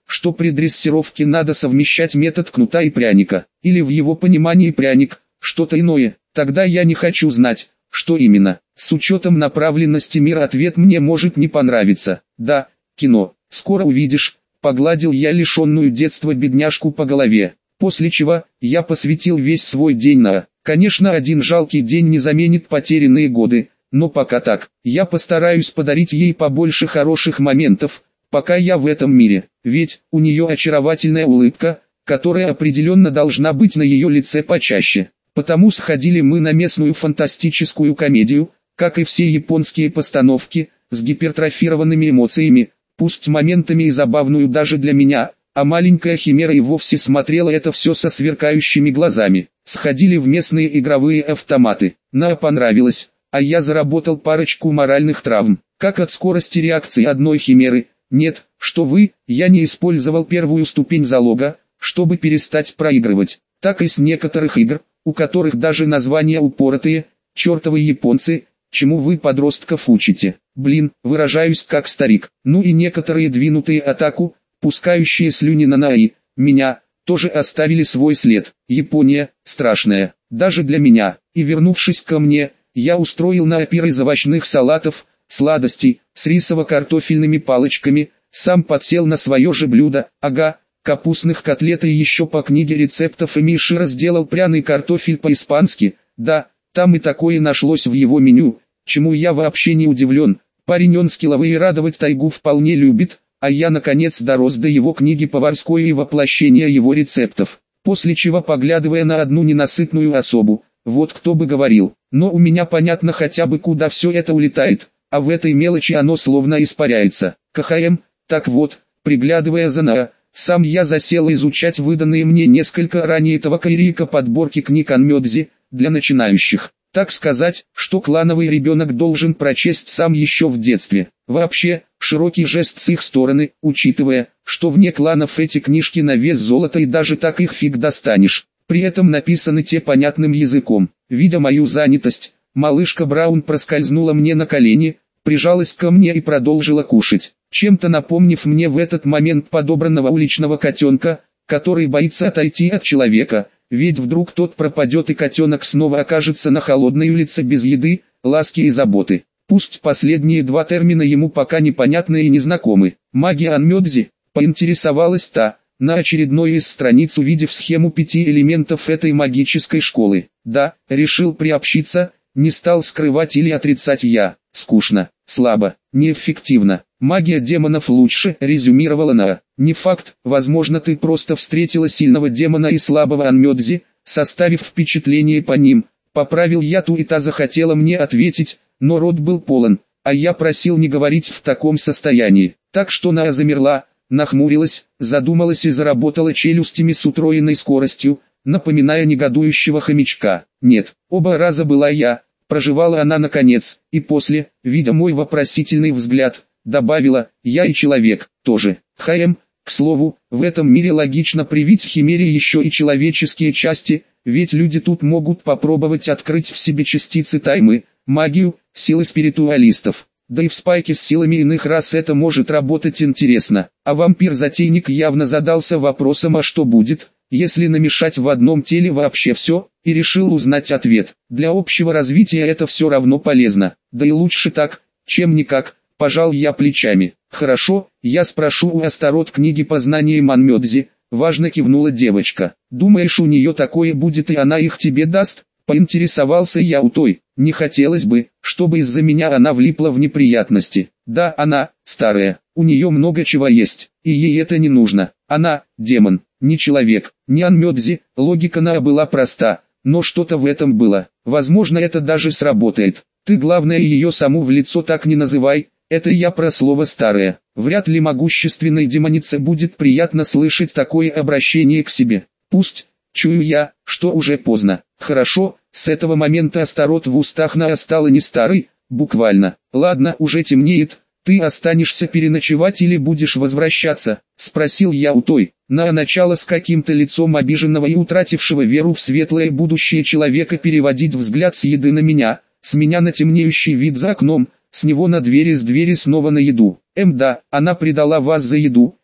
что при дрессировке надо совмещать метод кнута и пряника, или в его понимании пряник, что-то иное, тогда я не хочу знать, что именно. С учетом направленности мира ответ мне может не понравиться. Да, кино, скоро увидишь, погладил я лишенную детства бедняжку по голове, после чего я посвятил весь свой день на... Конечно, один жалкий день не заменит потерянные годы, но пока так, я постараюсь подарить ей побольше хороших моментов, пока я в этом мире, ведь у нее очаровательная улыбка, которая определенно должна быть на ее лице почаще. Потому сходили мы на местную фантастическую комедию, как и все японские постановки, с гипертрофированными эмоциями, пусть моментами и забавную даже для меня, а маленькая химера и вовсе смотрела это все со сверкающими глазами. Сходили в местные игровые автоматы, на понравилось, а я заработал парочку моральных травм, как от скорости реакции одной химеры. Нет, что вы, я не использовал первую ступень залога, чтобы перестать проигрывать, так и с некоторых игр, у которых даже названия упоротые, чертовы японцы, чему вы подростков учите, блин, выражаюсь как старик. Ну и некоторые двинутые атаку, пускающие слюни на наи, меня, тоже оставили свой след. Япония, страшная, даже для меня, и вернувшись ко мне, я устроил на опир из овощных салатов, сладостей, с рисово-картофельными палочками, сам подсел на свое же блюдо, ага, капустных котлет и еще по книге рецептов Миши разделал пряный картофель по-испански, да, там и такое нашлось в его меню, чему я вообще не удивлен, парень он скилловый и радовать тайгу вполне любит, а я наконец дорос до его книги поварской и воплощения его рецептов, после чего поглядывая на одну ненасытную особу, вот кто бы говорил, но у меня понятно хотя бы куда все это улетает, а в этой мелочи оно словно испаряется, КХМ, так вот, приглядывая за на... Сам я засел изучать выданные мне несколько ранее Тавакайрика подборки книг Анмёдзи, для начинающих. Так сказать, что клановый ребенок должен прочесть сам еще в детстве. Вообще, широкий жест с их стороны, учитывая, что вне кланов эти книжки на вес золота и даже так их фиг достанешь. При этом написаны те понятным языком. Видя мою занятость, малышка Браун проскользнула мне на колени, прижалась ко мне и продолжила кушать, чем-то напомнив мне в этот момент подобранного уличного котенка, который боится отойти от человека, ведь вдруг тот пропадет и котенок снова окажется на холодной улице без еды, ласки и заботы. Пусть последние два термина ему пока непонятны и незнакомы. Магия Анмёдзи, поинтересовалась та, на очередной из страниц увидев схему пяти элементов этой магической школы. Да, решил приобщиться, не стал скрывать или отрицать я. Скучно, слабо, неэффективно. Магия демонов лучше, резюмировала на. Не факт, возможно ты просто встретила сильного демона и слабого Анмёдзи, составив впечатление по ним. Поправил я ту, и та захотела мне ответить, но рот был полон, а я просил не говорить в таком состоянии. Так что Наа замерла, нахмурилась, задумалась и заработала челюстями с утроенной скоростью, напоминая негодующего хомячка. Нет, оба раза была я, проживала она наконец, и после, видя мой вопросительный взгляд, добавила, я и человек, тоже. ХМ, к слову, в этом мире логично привить химере еще и человеческие части, ведь люди тут могут попробовать открыть в себе частицы таймы, магию, силы спиритуалистов. Да и в спайке с силами иных рас это может работать интересно. А вампир-затейник явно задался вопросом, а что будет, если намешать в одном теле вообще все, и решил узнать ответ. Для общего развития это все равно полезно, да и лучше так, чем никак, пожал я плечами. Хорошо, я спрошу у Астарот книги по знаниям Анмёдзи, важно кивнула девочка. Думаешь, у нее такое будет и она их тебе даст? Поинтересовался я у той. Не хотелось бы, чтобы из-за меня она влипла в неприятности. Да, она, старая, у нее много чего есть, и ей это не нужно. Она, демон, не человек, не Анмёдзи. Логика Наа была проста, но что-то в этом было. Возможно, это даже сработает. Ты главное ее саму в лицо так не называй, это я про слово старая. Вряд ли могущественной демонице будет приятно слышать такое обращение к себе. Пусть, чую я, что уже поздно. Хорошо, с этого момента Астарот в устах Наа стала не старой, буквально. Ладно, уже темнеет, ты останешься переночевать или будешь возвращаться? Спросил я у той. Наа начала с каким-то лицом обиженного и утратившего веру в светлое будущее человека переводить взгляд с еды на меня, с меня на темнеющий вид за окном, с него на двери, с двери снова на еду. Эм да, она предала вас за еду,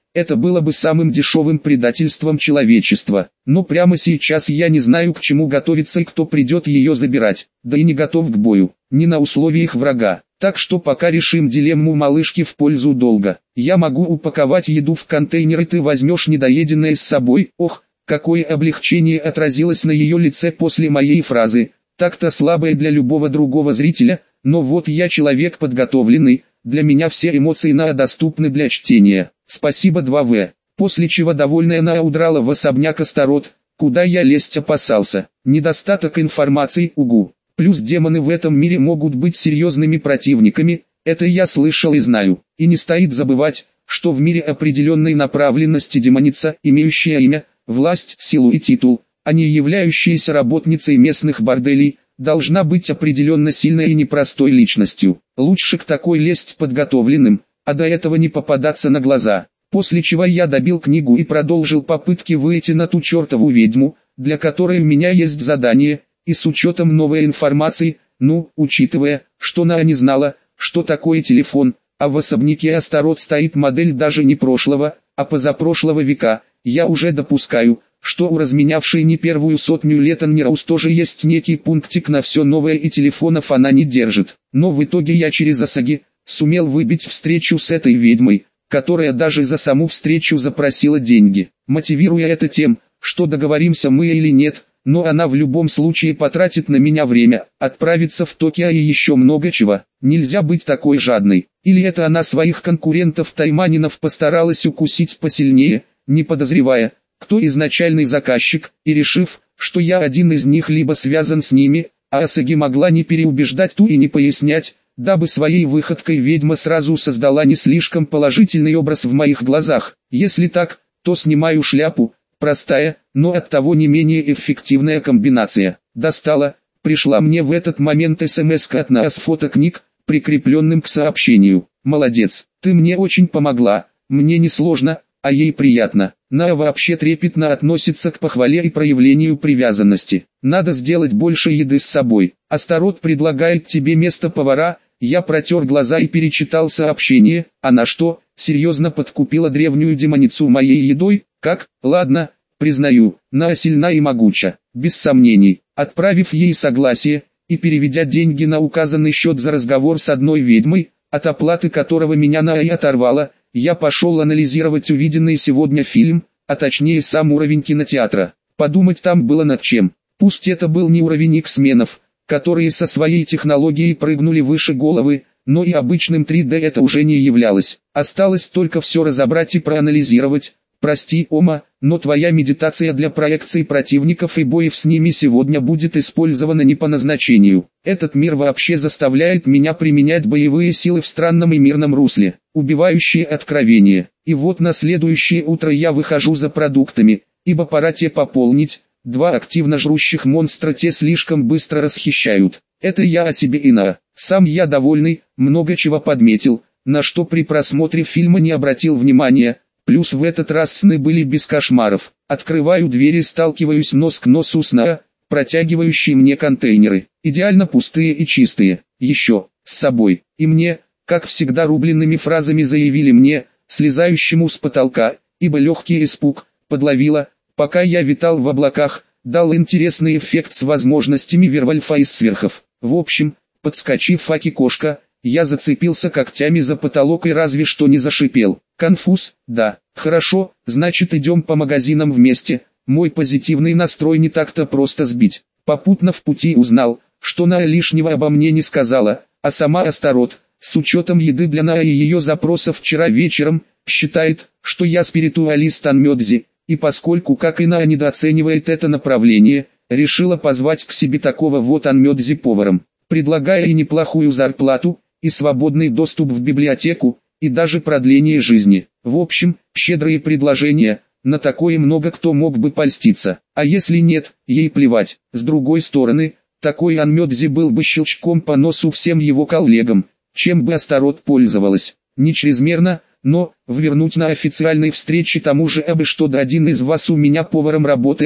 Это было бы самым дешевым предательством человечества. Но прямо сейчас я не знаю, к чему готовиться и кто придет ее забирать. Да и не готов к бою, не на условиях врага. Так что пока решим дилемму малышки в пользу долга. Я могу упаковать еду в контейнер, и ты возьмешь недоеденное с собой. Ох, какое облегчение отразилось на ее лице после моей фразы. Так-то слабое для любого другого зрителя, но вот я человек подготовленный, для меня все эмоции на доступны для чтения. Спасибо два вэ. После чего довольная Наа удрала в особняк Астарот, куда я лезть опасался. Недостаток информации, угу. Плюс демоны в этом мире могут быть серьезными противниками, это я слышал и знаю. И не стоит забывать, что в мире определенной направленности демоница, имеющая имя, власть, силу и титул, а не являющаяся работницей местных борделей, должна быть определенно сильной и непростой личностью. Лучше к такой лезть подготовленным, а до этого не попадаться на глаза. После чего я добил книгу и продолжил попытки выйти на ту чертову ведьму, для которой у меня есть задание, и с учетом новой информации, ну, учитывая, что Наа не знала, что такое телефон, а в особняке Астарот стоит модель даже не прошлого, а позапрошлого века, я уже допускаю, что у разменявшей не первую сотню лет Аннираус тоже есть некий пунктик на все новое, и телефонов она не держит. Но в итоге я через Асаги сумел выбить встречу с этой ведьмой, которая даже за саму встречу запросила деньги, мотивируя это тем, что договоримся мы или нет, но она в любом случае потратит на меня время, отправится в Токио и еще много чего. Нельзя быть такой жадной. Или это она своих конкурентов-тайманинов постаралась укусить посильнее, не подозревая, кто изначальный заказчик, и решив, что я один из них либо связан с ними, а Асаги могла не переубеждать ту и не пояснять, дабы своей выходкой ведьма сразу создала не слишком положительный образ в моих глазах. Если так, то снимаю шляпу. Простая, но оттого не менее эффективная комбинация. Достала, пришла мне в этот момент смс-ка от Наа с фотокниг, прикрепленным к сообщению. Молодец, ты мне очень помогла, мне не сложно, а ей приятно. Наа вообще трепетно относится к похвале и проявлению привязанности. Надо сделать больше еды с собой. Астарот предлагает тебе место повара. Я протер глаза и перечитал сообщение. Она что, серьезно подкупила древнюю демоницу моей едой? Как? Ладно, признаю, Наа сильна и могуча, без сомнений. Отправив ей согласие, и переведя деньги на указанный счет за разговор с одной ведьмой, от оплаты которого меня Наа и оторвала, я пошел анализировать увиденный сегодня фильм, а точнее сам уровень кинотеатра. Подумать там было над чем. Пусть это был не уровень иксменов, которые со своей технологией прыгнули выше головы, но и обычным три дэ это уже не являлось. Осталось только все разобрать и проанализировать. Прости, Ома, но твоя медитация для проекции противников и боев с ними сегодня будет использована не по назначению. Этот мир вообще заставляет меня применять боевые силы в странном и мирном русле, убивающие откровения. И вот на следующее утро я выхожу за продуктами, ибо пора те пополнить. Два активно жрущих монстра те слишком быстро расхищают. Это я о себе и Наа. Сам я довольный, много чего подметил, на что при просмотре фильма не обратил внимания. Плюс в этот раз сны были без кошмаров. Открываю дверь и сталкиваюсь нос к носу с Наа, протягивающей мне контейнеры. Идеально пустые и чистые. Еще, с собой. И мне, как всегда рубленными фразами заявили мне, слезающему с потолка, ибо легкий испуг, подловила, пока я витал в облаках, дал интересный эффект с возможностями Вервольфа из сверхов. В общем, подскочив Аки-кошка, я зацепился когтями за потолок и разве что не зашипел. Конфуз, да, хорошо, значит идем по магазинам вместе. Мой позитивный настрой не так-то просто сбить. Попутно в пути узнал, что Наа лишнего обо мне не сказала, а сама Астарот, с учетом еды для Наа и ее запросов вчера вечером, считает, что я спиритуалист Анмёдзи, и поскольку как и Наа недооценивает это направление, решила позвать к себе такого вот Анмёдзи поваром, предлагая и неплохую зарплату, и свободный доступ в библиотеку, и даже продление жизни. В общем, щедрые предложения, на такое много кто мог бы польститься. А если нет, ей плевать. С другой стороны, такой Анмёдзи был бы щелчком по носу всем его коллегам, чем бы Астарот пользовалась. Не чрезмерно, но, ввернуть на официальной встрече тому же Эбе, что да один из вас у меня поваром работает,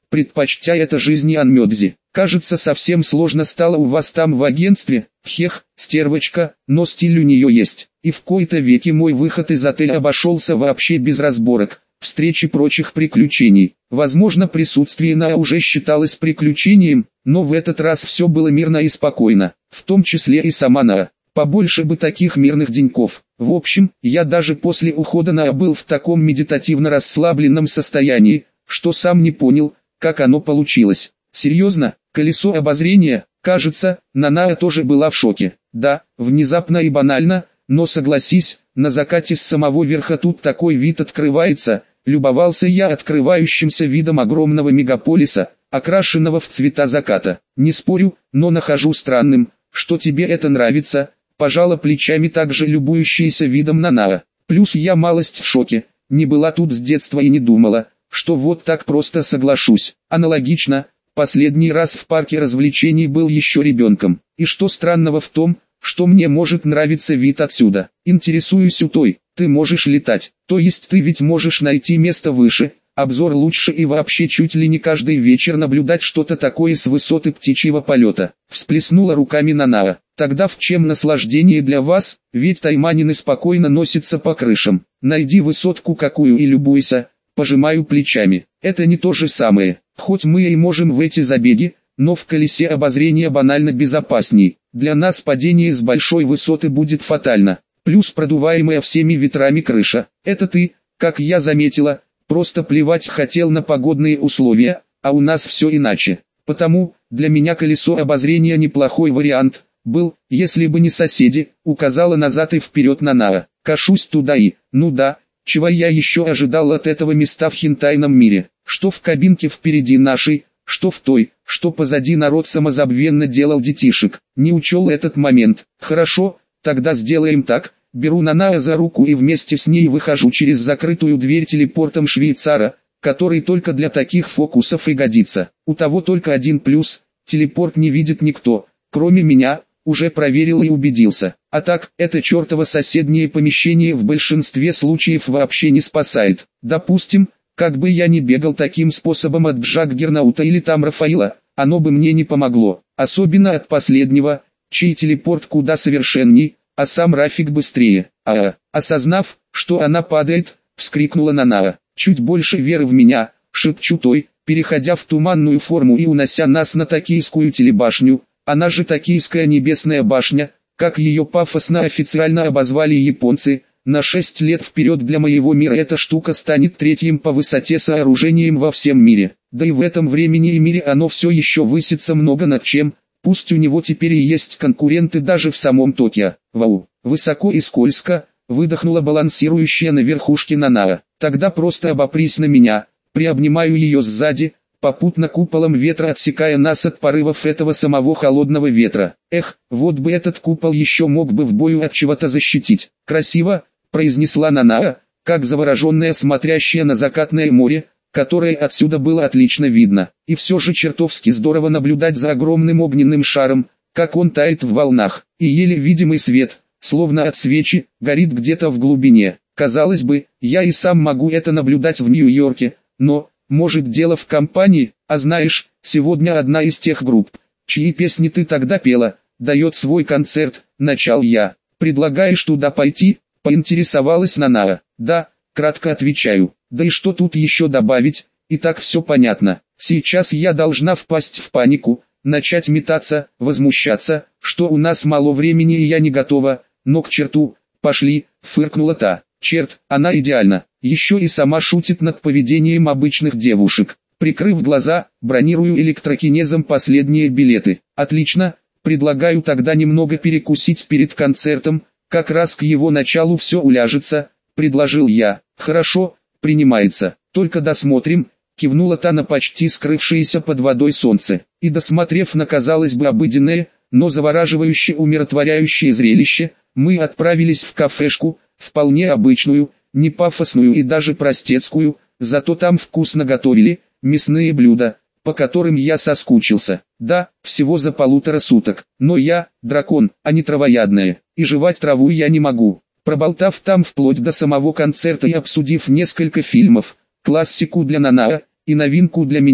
предпочтя это жизни Анмёдзи. Кажется, совсем сложно стало у вас там в агентстве, хех, стервочка, но стиль у нее есть. И в кои-то веки мой выход из отеля обошелся вообще без разборок, встреч и прочих приключений. Возможно, присутствие Наа уже считалось приключением, но в этот раз все было мирно и спокойно, в том числе и сама Наа. Побольше бы таких мирных деньков. В общем, я даже после ухода Наа был в таком медитативно расслабленном состоянии, что сам не понял, как оно получилось. Серьезно, колесо обозрения, кажется, Наа тоже была в шоке. Да, внезапно и банально, но согласись, на закате с самого верха тут такой вид открывается. Любовался я открывающимся видом огромного мегаполиса, окрашенного в цвета заката. Не спорю, но нахожу странным, что тебе это нравится. Пожала плечами также любующаяся видом на Наа. Плюс я малость в шоке, не была тут с детства и не думала, что вот так просто соглашусь. Аналогично, последний раз в парке развлечений был еще ребенком. И что странного в том, что мне может нравиться вид отсюда. Интересуюсь у той, ты можешь летать, то есть ты ведь можешь найти место выше, обзор лучше и вообще чуть ли не каждый вечер наблюдать что-то такое с высоты птичьего полета. Всплеснула руками Наа. Тогда в чем наслаждение для вас, ведь тайманины спокойно носятся по крышам. Найди высотку какую и любуйся, пожимаю плечами. Это не то же самое, хоть мы и можем в эти забеги, но в колесе обозрения банально безопасней. Для нас падение с большой высоты будет фатально. Плюс продуваемая всеми ветрами крыша. Это ты, как я заметила, просто плевать хотел на погодные условия, а у нас все иначе. Потому, для меня колесо обозрения неплохой вариант был, если бы не соседи, указала назад и вперед на Наа. Кашусь туда и, ну да, чего я еще ожидал от этого места в хентайном мире, что в кабинке впереди нашей, что в той, что позади народ самозабвенно делал детишек. Не учел этот момент. Хорошо, тогда сделаем так. Беру Наа за руку и вместе с ней выхожу через закрытую дверь телепортом швейцара, который только для таких фокусов и годится. У того только один плюс, телепорт не видит никто, кроме меня, уже проверил и убедился. А так, это чертово соседнее помещение в большинстве случаев вообще не спасает. Допустим, как бы я ни бегал таким способом от Джаггернаута или там Рафаила, оно бы мне не помогло, особенно от последнего, чей телепорт куда совершенней, а сам Рафик быстрее. А, осознав, что она падает, вскрикнула Наа. Чуть больше веры в меня, шепчу той, переходя в туманную форму и унося нас на токийскую телебашню, она же Токийская небесная башня, как ее пафосно официально обозвали японцы. На шесть лет вперед для моего мира эта штука станет третьим по высоте сооружением во всем мире. Да и в этом времени и мире оно все еще высится много над чем. Пусть у него теперь и есть конкуренты даже в самом Токио. Вау, высоко и скользко, выдохнула балансирующая на верхушке Наа. Тогда просто обопрись на меня, приобнимаю ее сзади, попутно куполом ветра отсекая нас от порывов этого самого холодного ветра. Эх, вот бы этот купол еще мог бы в бою от чего-то защитить. Красиво, произнесла Наа, как завороженная смотрящая на закатное море, которое отсюда было отлично видно. И все же чертовски здорово наблюдать за огромным огненным шаром, как он тает в волнах, и еле видимый свет, словно от свечи, горит где-то в глубине. Казалось бы, я и сам могу это наблюдать в Нью-Йорке, но, может дело в компании, а знаешь, сегодня одна из тех групп, чьи песни ты тогда пела, дает свой концерт, начал я. Предлагаешь туда пойти? Поинтересовалась Наа. Да, кратко отвечаю. Да и что тут еще добавить, и так все понятно. Сейчас я должна впасть в панику, начать метаться, возмущаться, что у нас мало времени и я не готова, но к черту, пошли, фыркнула та. Черт, она идеальна, еще и сама шутит над поведением обычных девушек. Прикрыв глаза, бронирую электрокинезом последние билеты. Отлично, предлагаю тогда немного перекусить перед концертом, как раз к его началу все уляжется, предложил я. Хорошо, принимается, только досмотрим, кивнула та на почти скрывшееся под водой солнце. И досмотрев на, казалось бы, обыденное, но завораживающее умиротворяющее зрелище, мы отправились в кафешку, вполне обычную, не пафосную и даже простецкую, зато там вкусно готовили, мясные блюда, по которым я соскучился. Да, всего за полутора суток, но я, дракон, а не травоядная, и жевать траву я не могу. Проболтав там вплоть до самого концерта и обсудив несколько фильмов, классику для Наа и новинку для меня,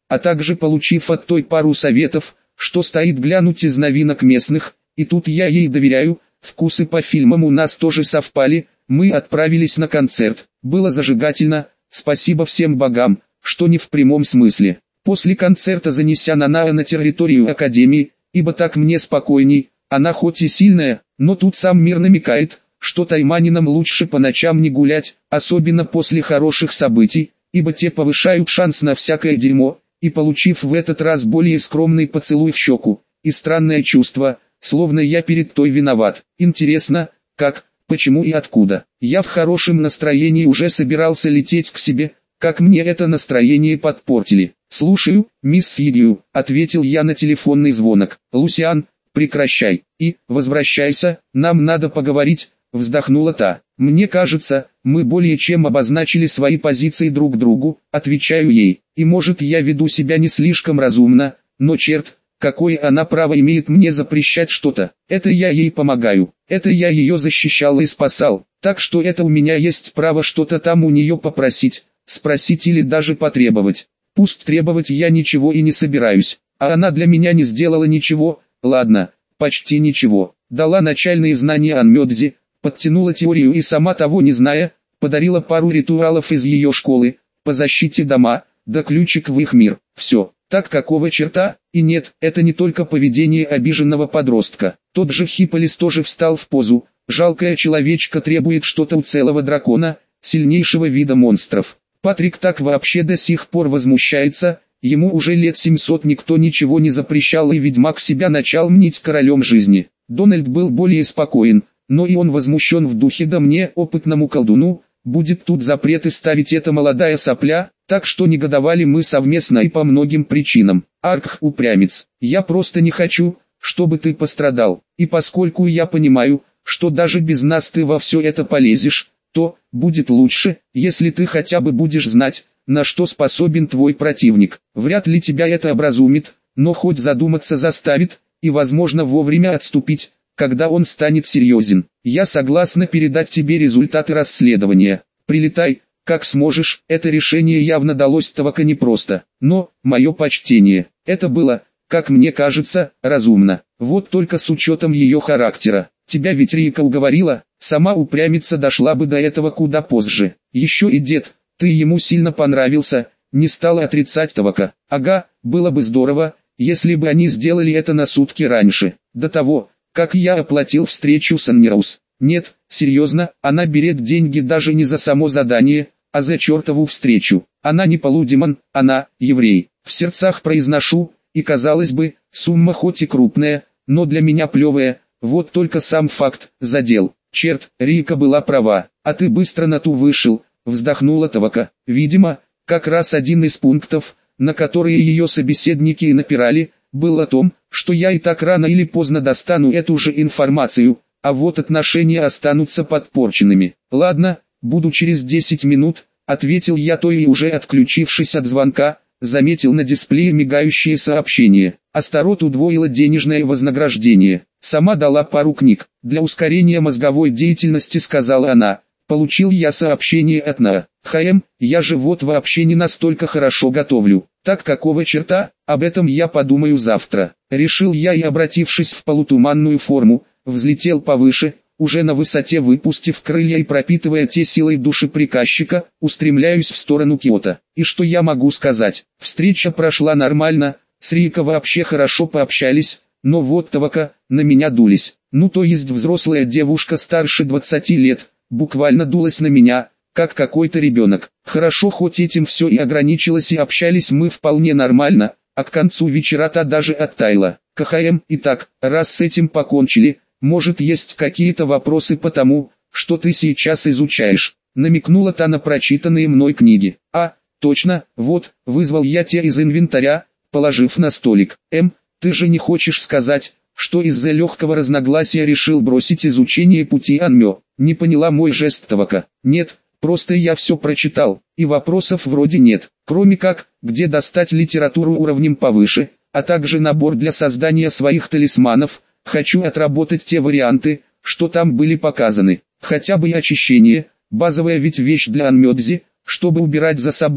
а также получив от той пару советов, что стоит глянуть из новинок местных, и тут я ей доверяю, вкусы по фильмам у нас тоже совпали, мы отправились на концерт, было зажигательно, спасибо всем богам, что не в прямом смысле. После концерта занеся Нанаэ на территорию академии, ибо так мне спокойней, она хоть и сильная, но тут сам мир намекает, что тайманинам лучше по ночам не гулять, особенно после хороших событий, ибо те повышают шанс на всякое дерьмо, и получив в этот раз более скромный поцелуй в щеку, и странное чувство, словно я перед той виноват. Интересно, как, почему и откуда. Я в хорошем настроении уже собирался лететь к себе, как мне это настроение подпортили. «Слушаю, мисс Сьюдью», — ответил я на телефонный звонок. «Лусиан, прекращай, и, возвращайся, нам надо поговорить», — вздохнула та. «Мне кажется, мы более чем обозначили свои позиции друг другу», — отвечаю ей. «И может я веду себя не слишком разумно, но черт, какое она право имеет мне запрещать что-то. Это я ей помогаю, это я ее защищал и спасал, так что это у меня есть право что-то там у нее попросить, спросить или даже потребовать. Пусть требовать я ничего и не собираюсь, а она для меня не сделала ничего, ладно, почти ничего. Дала начальные знания о Анмёдзе, подтянула теорию и сама того не зная, подарила пару ритуалов из ее школы, по защите дома, да ключик в их мир. Все, так какого черта? И нет, это не только поведение обиженного подростка. Тот же Хипполис тоже встал в позу, жалкая человечка требует что-то у целого дракона, сильнейшего вида монстров. Патрик так вообще до сих пор возмущается, ему уже лет семьсот никто ничего не запрещал и ведьмак себя начал мнить королем жизни. Дональд был более спокоен, но и он возмущен в духе, да мне, опытному колдуну, будет тут запреты ставить эта молодая сопля, так что негодовали мы совместно и по многим причинам. Аркх, упрямец, я просто не хочу, чтобы ты пострадал, и поскольку я понимаю, что даже без нас ты во все это полезешь, то будет лучше, если ты хотя бы будешь знать, на что способен твой противник. Вряд ли тебя это образумит, но хоть задуматься заставит, и возможно вовремя отступить, когда он станет серьезен. Я согласна передать тебе результаты расследования. Прилетай, как сможешь. Это решение явно далось Тавака непросто, но, мое почтение, это было, как мне кажется, разумно. Вот только с учетом ее характера. Тебя ведь Рика уговорила, сама упрямица дошла бы до этого куда позже. Еще и дед, ты ему сильно понравился, не стала отрицать Тавака. Ага, было бы здорово, если бы они сделали это на сутки раньше, до того, как я оплатил встречу с Аннераус. Нет, серьезно, она берет деньги даже не за само задание, а за чертову встречу. Она не полудемон, она еврей. В сердцах произношу, и казалось бы, сумма хоть и крупная, но для меня плевая. Вот только сам факт задел. Черт, Рика была права, а ты быстро на ту вышел, вздохнула Тавака. Видимо, как раз один из пунктов, на которые ее собеседники и напирали, был о том, что я и так рано или поздно достану эту же информацию, а вот отношения останутся подпорченными. Ладно, буду через десять минут, ответил я, то и уже отключившись от звонка, заметил на дисплее мигающее сообщение. Астарот удвоила денежное вознаграждение. Сама дала пару книг. Для ускорения мозговой деятельности, сказала она. Получил я сообщение от Наа. Хаэм, я же вот вообще не настолько хорошо готовлю. Так какого черта? Об этом я подумаю завтра. Решил я и, обратившись в полутуманную форму, взлетел повыше, уже на высоте выпустив крылья и пропитывая те силой души приказчика, устремляюсь в сторону Киото. И что я могу сказать? Встреча прошла нормально, с Рико вообще хорошо пообщались, но вот Тавака, на меня дулись. Ну то есть взрослая девушка старше двадцати лет, буквально дулась на меня, как какой-то ребенок. Хорошо, хоть этим все и ограничилось, и общались мы вполне нормально, а к концу вечера та даже оттаяла. КХМ, итак, раз с этим покончили, может есть какие-то вопросы по тому, что ты сейчас изучаешь, намекнула та на прочитанные мной книги. А, точно, вот, вызвал я те из инвентаря, положив на столик. М, ты же не хочешь сказать, что из-за легкого разногласия решил бросить изучение пути Анмё? Не поняла мой жест Тавака. Нет, просто я все прочитал, и вопросов вроде нет, кроме как, где достать литературу уровнем повыше, а также набор для создания своих талисманов. Хочу отработать те варианты, что там были показаны. Хотя бы и очищение, базовая ведь вещь для Анмёдзи, чтобы убирать за собой,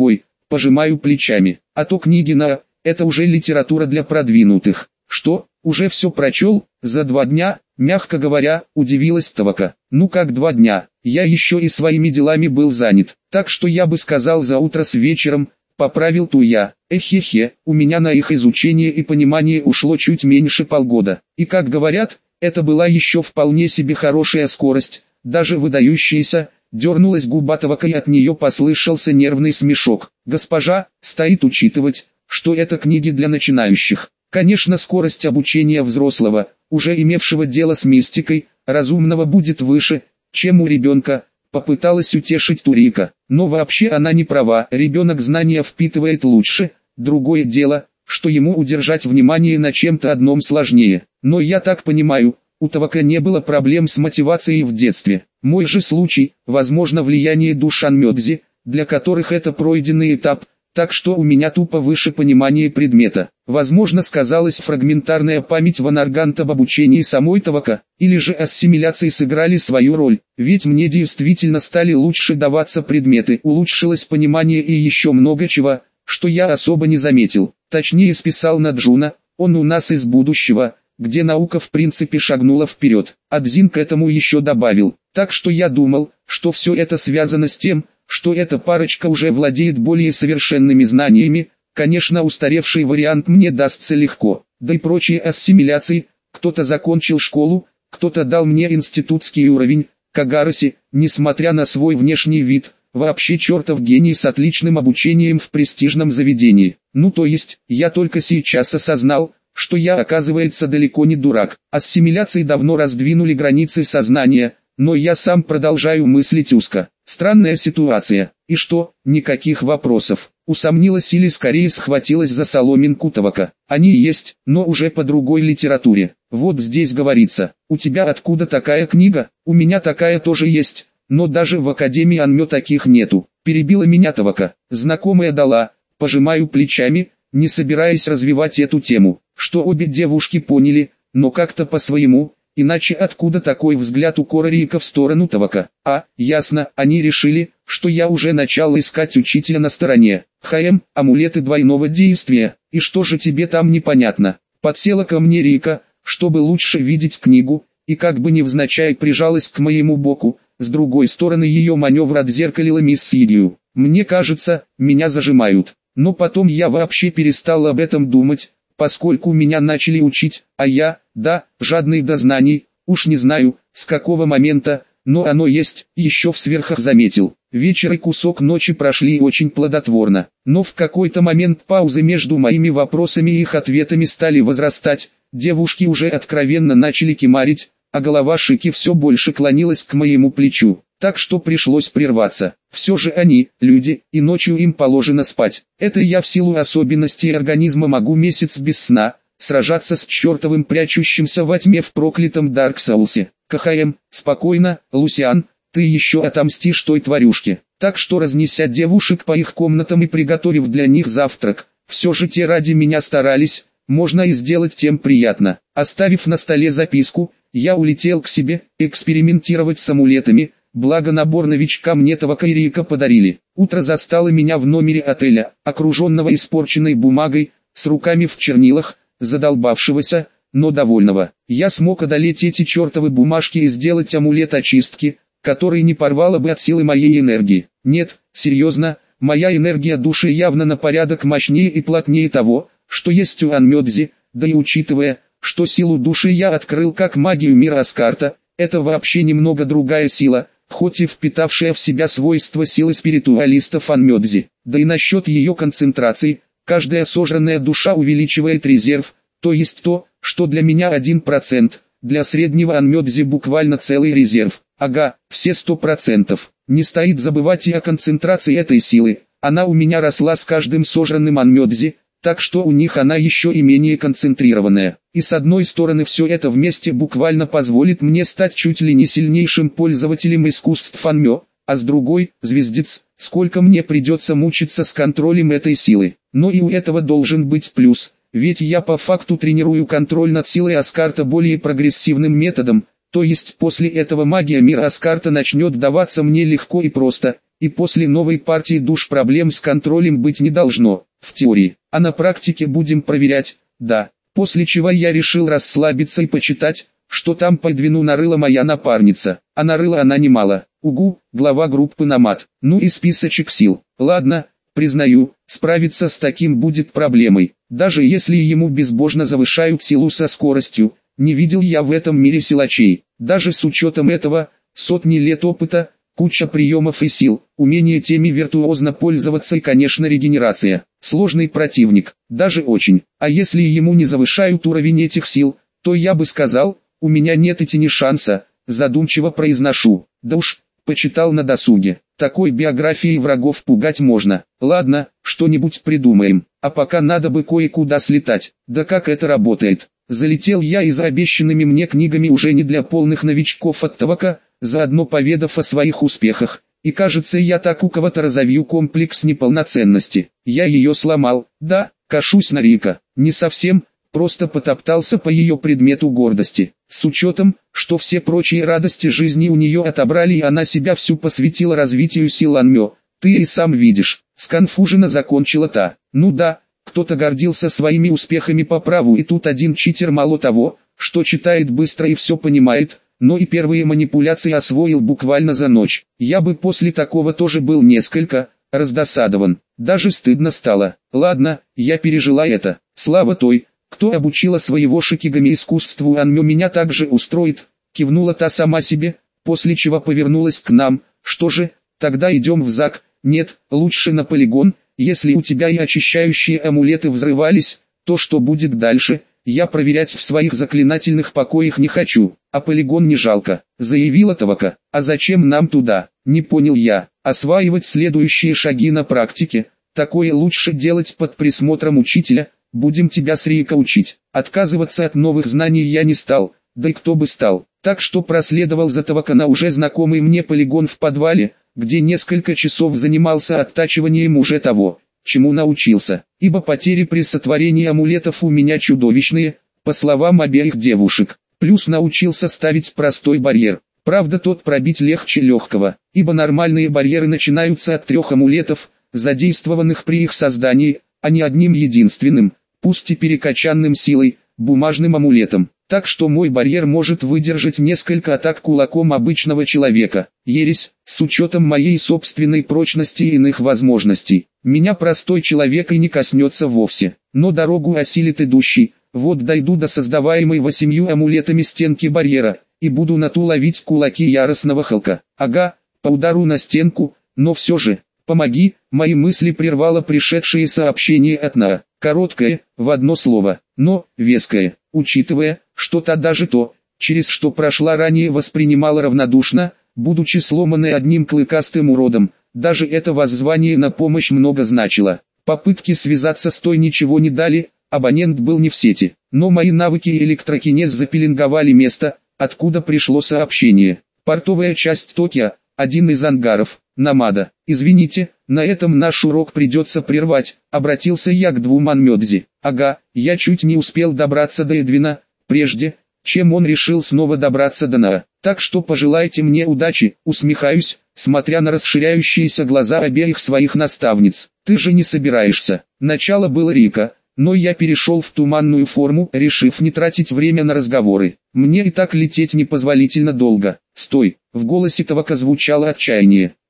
Пожимаю плечами. А то книги на это уже литература для продвинутых. Что, уже все прочел? За два дня, мягко говоря, удивилась Тавака. Ну как два дня, я еще и своими делами был занят. Так что я бы сказал за утро с вечером, поправил Туя. Эхе-хе, у меня на их изучение и понимание ушло чуть меньше полгода. И как говорят, это была еще вполне себе хорошая скорость, даже выдающаяся. Дернулась губа Тавака и от нее послышался нервный смешок. Госпожа, стоит учитывать, что это книги для начинающих. Конечно, скорость обучения взрослого, уже имевшего дело с мистикой, разумного будет выше, чем у ребенка, попыталась утешить Турика. Но вообще она не права, ребенок знания впитывает лучше, другое дело, что ему удержать внимание на чем-то одном сложнее. Но я так понимаю, у Тавака не было проблем с мотивацией в детстве. Мой же случай, возможно, влияние душ Анмёдзи, для которых это пройденный этап, так что у меня тупо выше понимание предмета. Возможно, сказалась фрагментарная память Ванарганта об обучении самой Тавака, или же ассимиляции сыграли свою роль, ведь мне действительно стали лучше даваться предметы, улучшилось понимание и еще много чего, что я особо не заметил. Точнее списал на Джуна, он у нас из будущего, где наука в принципе шагнула вперед. А Дзин к этому еще добавил. Так что я думал, что все это связано с тем, что эта парочка уже владеет более совершенными знаниями. Конечно, устаревший вариант мне дастся легко. Да и прочие ассимиляции, кто-то закончил школу, кто-то дал мне институтский уровень. Кагараси, несмотря на свой внешний вид, вообще чертов гений с отличным обучением в престижном заведении. Ну то есть, я только сейчас осознал, что я, оказывается, далеко не дурак. Ассимиляции давно раздвинули границы сознания, но я сам продолжаю мыслить узко. Странная ситуация. И что, никаких вопросов. Усомнилась или скорее схватилась за соломинку Тавака. Они есть, но уже по другой литературе. Вот здесь говорится, у тебя откуда такая книга? У меня такая тоже есть, но даже в Академии Анмё таких нету. Перебила меня Тавака. Знакомая дала, пожимаю плечами, не собираясь развивать эту тему, что обе девушки поняли, но как-то по-своему, иначе откуда такой взгляд у Корорика в сторону Тавака. А, ясно, они решили, что я уже начал искать учителя на стороне. Хаем, амулеты двойного действия, и что же тебе там непонятно? Подсела ко мне Рика, чтобы лучше видеть книгу, и как бы невзначай прижалась к моему боку, с другой стороны ее маневр отзеркалила мисс Сидию. Мне кажется, меня зажимают. Но потом я вообще перестал об этом думать, поскольку меня начали учить, а я, да, жадный до знаний, уж не знаю, с какого момента, но оно есть, еще в сверхах заметил. Вечер и кусок ночи прошли очень плодотворно, но в какой-то момент паузы между моими вопросами и их ответами стали возрастать, девушки уже откровенно начали кимарить, а голова Шики все больше клонилась к моему плечу. Так что пришлось прерваться. Все же они, люди, и ночью им положено спать. Это я в силу особенностей организма могу месяц без сна, сражаться с чертовым прячущимся во тьме в проклятом Дарк Соулсе. КХМ, спокойно, Лусиан, ты еще отомстишь той тварюшке. Так что разнеся девушек по их комнатам и приготовив для них завтрак, все же те ради меня старались, можно и сделать тем приятно. Оставив на столе записку, я улетел к себе, экспериментировать с амулетами. Благо набор новичка мне Тавака и Рика подарили. Утро застало меня в номере отеля, окруженного испорченной бумагой, с руками в чернилах, задолбавшегося, но довольного. Я смог одолеть эти чертовы бумажки и сделать амулет очистки, который не порвало бы от силы моей энергии. Нет, серьезно, моя энергия души явно на порядок мощнее и плотнее того, что есть у Анмёдзи, да и учитывая, что силу души я открыл как магию мира Аскарта, это вообще немного другая сила, хоть и впитавшая в себя свойства силы спиритуалистов Анмёдзи. Да и насчет ее концентрации, каждая сожранная душа увеличивает резерв, то есть то, что для меня один процент, для среднего Анмёдзи буквально целый резерв. Ага, все сто процентов. Не стоит забывать и о концентрации этой силы, она у меня росла с каждым сожранным Анмёдзи, так что у них она еще и менее концентрированная. И с одной стороны все это вместе буквально позволит мне стать чуть ли не сильнейшим пользователем искусств Анмё, а с другой, звездец, сколько мне придется мучиться с контролем этой силы. Но и у этого должен быть плюс, ведь я по факту тренирую контроль над силой Аскарта более прогрессивным методом, То есть после этого магия мира Аскарта начнет даваться мне легко и просто, и после новой партии душ проблем с контролем быть не должно, в теории, а на практике будем проверять, да. После чего я решил расслабиться и почитать, что там по двину нарыла моя напарница, а нарыла она немало. Угу, глава группы Намат. Ну и списочек сил. Ладно, признаю, справиться с таким будет проблемой, даже если ему безбожно завышают силу со скоростью. Не видел я в этом мире силачей, даже с учетом этого, сотни лет опыта, куча приемов и сил, умение теми виртуозно пользоваться и, конечно, регенерация. Сложный противник, даже очень, а если ему не завышают уровень этих сил, то я бы сказал, у меня нет и тени шанса, задумчиво произношу, да уж, почитал на досуге, такой биографией врагов пугать можно. Ладно, что-нибудь придумаем, а пока надо бы кое-куда слетать, да как это работает. Залетел я и за обещанными мне книгами уже не для полных новичков от Тавака, заодно поведав о своих успехах, и кажется я так у кого-то разовью комплекс неполноценности. Я ее сломал, да, кашусь на Рика, не совсем, просто потоптался по ее предмету гордости, с учетом, что все прочие радости жизни у нее отобрали и она себя всю посвятила развитию сил Анмё. Ты и сам видишь, сконфуженно закончила та. Ну да, кто-то гордился своими успехами по праву и тут один читер мало того, что читает быстро и все понимает, но и первые манипуляции освоил буквально за ночь. Я бы после такого тоже был несколько раздосадован, даже стыдно стало. Ладно, я пережила это, слава той, кто обучила своего шикигами искусству Анмё меня также устроит, кивнула та сама себе, после чего повернулась к нам. Что же, тогда идем в ЗАГ, нет, лучше на полигон. Если у тебя и очищающие амулеты взрывались, то что будет дальше, я проверять в своих заклинательных покоях не хочу, а полигон не жалко, заявила Тавака. А зачем нам туда, не понял я, осваивать следующие шаги на практике, такое лучше делать под присмотром учителя, будем тебя с Рика учить. Отказываться от новых знаний я не стал, да и кто бы стал, так что проследовал за Тавака на уже знакомый мне полигон в подвале, где несколько часов занимался оттачиванием уже того, чему научился, ибо потери при сотворении амулетов у меня чудовищные, по словам обеих девушек, плюс научился ставить простой барьер, правда тот пробить легче легкого, ибо нормальные барьеры начинаются от трех амулетов, задействованных при их создании, а не одним единственным, пусть и перекачанным силой, бумажным амулетом. Так что мой барьер может выдержать несколько атак кулаком обычного человека. Ересь, с учетом моей собственной прочности и иных возможностей. Меня простой человек и не коснется вовсе. Но дорогу осилит идущий. Вот дойду до создаваемой восемью амулетами стенки барьера, и буду на ту ловить кулаки яростного Халка. Ага, по удару на стенку, но все же, помоги, мои мысли прервало пришедшее сообщение от Наа. Короткое, в одно слово, но веское, учитывая, что та даже то, через что прошла ранее воспринимала равнодушно, будучи сломанной одним клыкастым уродом, даже это воззвание на помощь много значило. Попытки связаться с той ничего не дали, абонент был не в сети, но мои навыки электрокинез запеленговали место, откуда пришло сообщение. Портовая часть Токио, один из ангаров, Намада. Извините, на этом наш урок придется прервать, обратился я к двум Анмёдзи. Ага, я чуть не успел добраться до Эдвина, прежде, чем он решил снова добраться до Наа. Так что пожелайте мне удачи, усмехаюсь, смотря на расширяющиеся глаза обеих своих наставниц. Ты же не собираешься. Начало было Рика, но я перешел в туманную форму, решив не тратить время на разговоры. Мне и так лететь непозволительно долго. Стой, в голосе Тавака звучало отчаяние.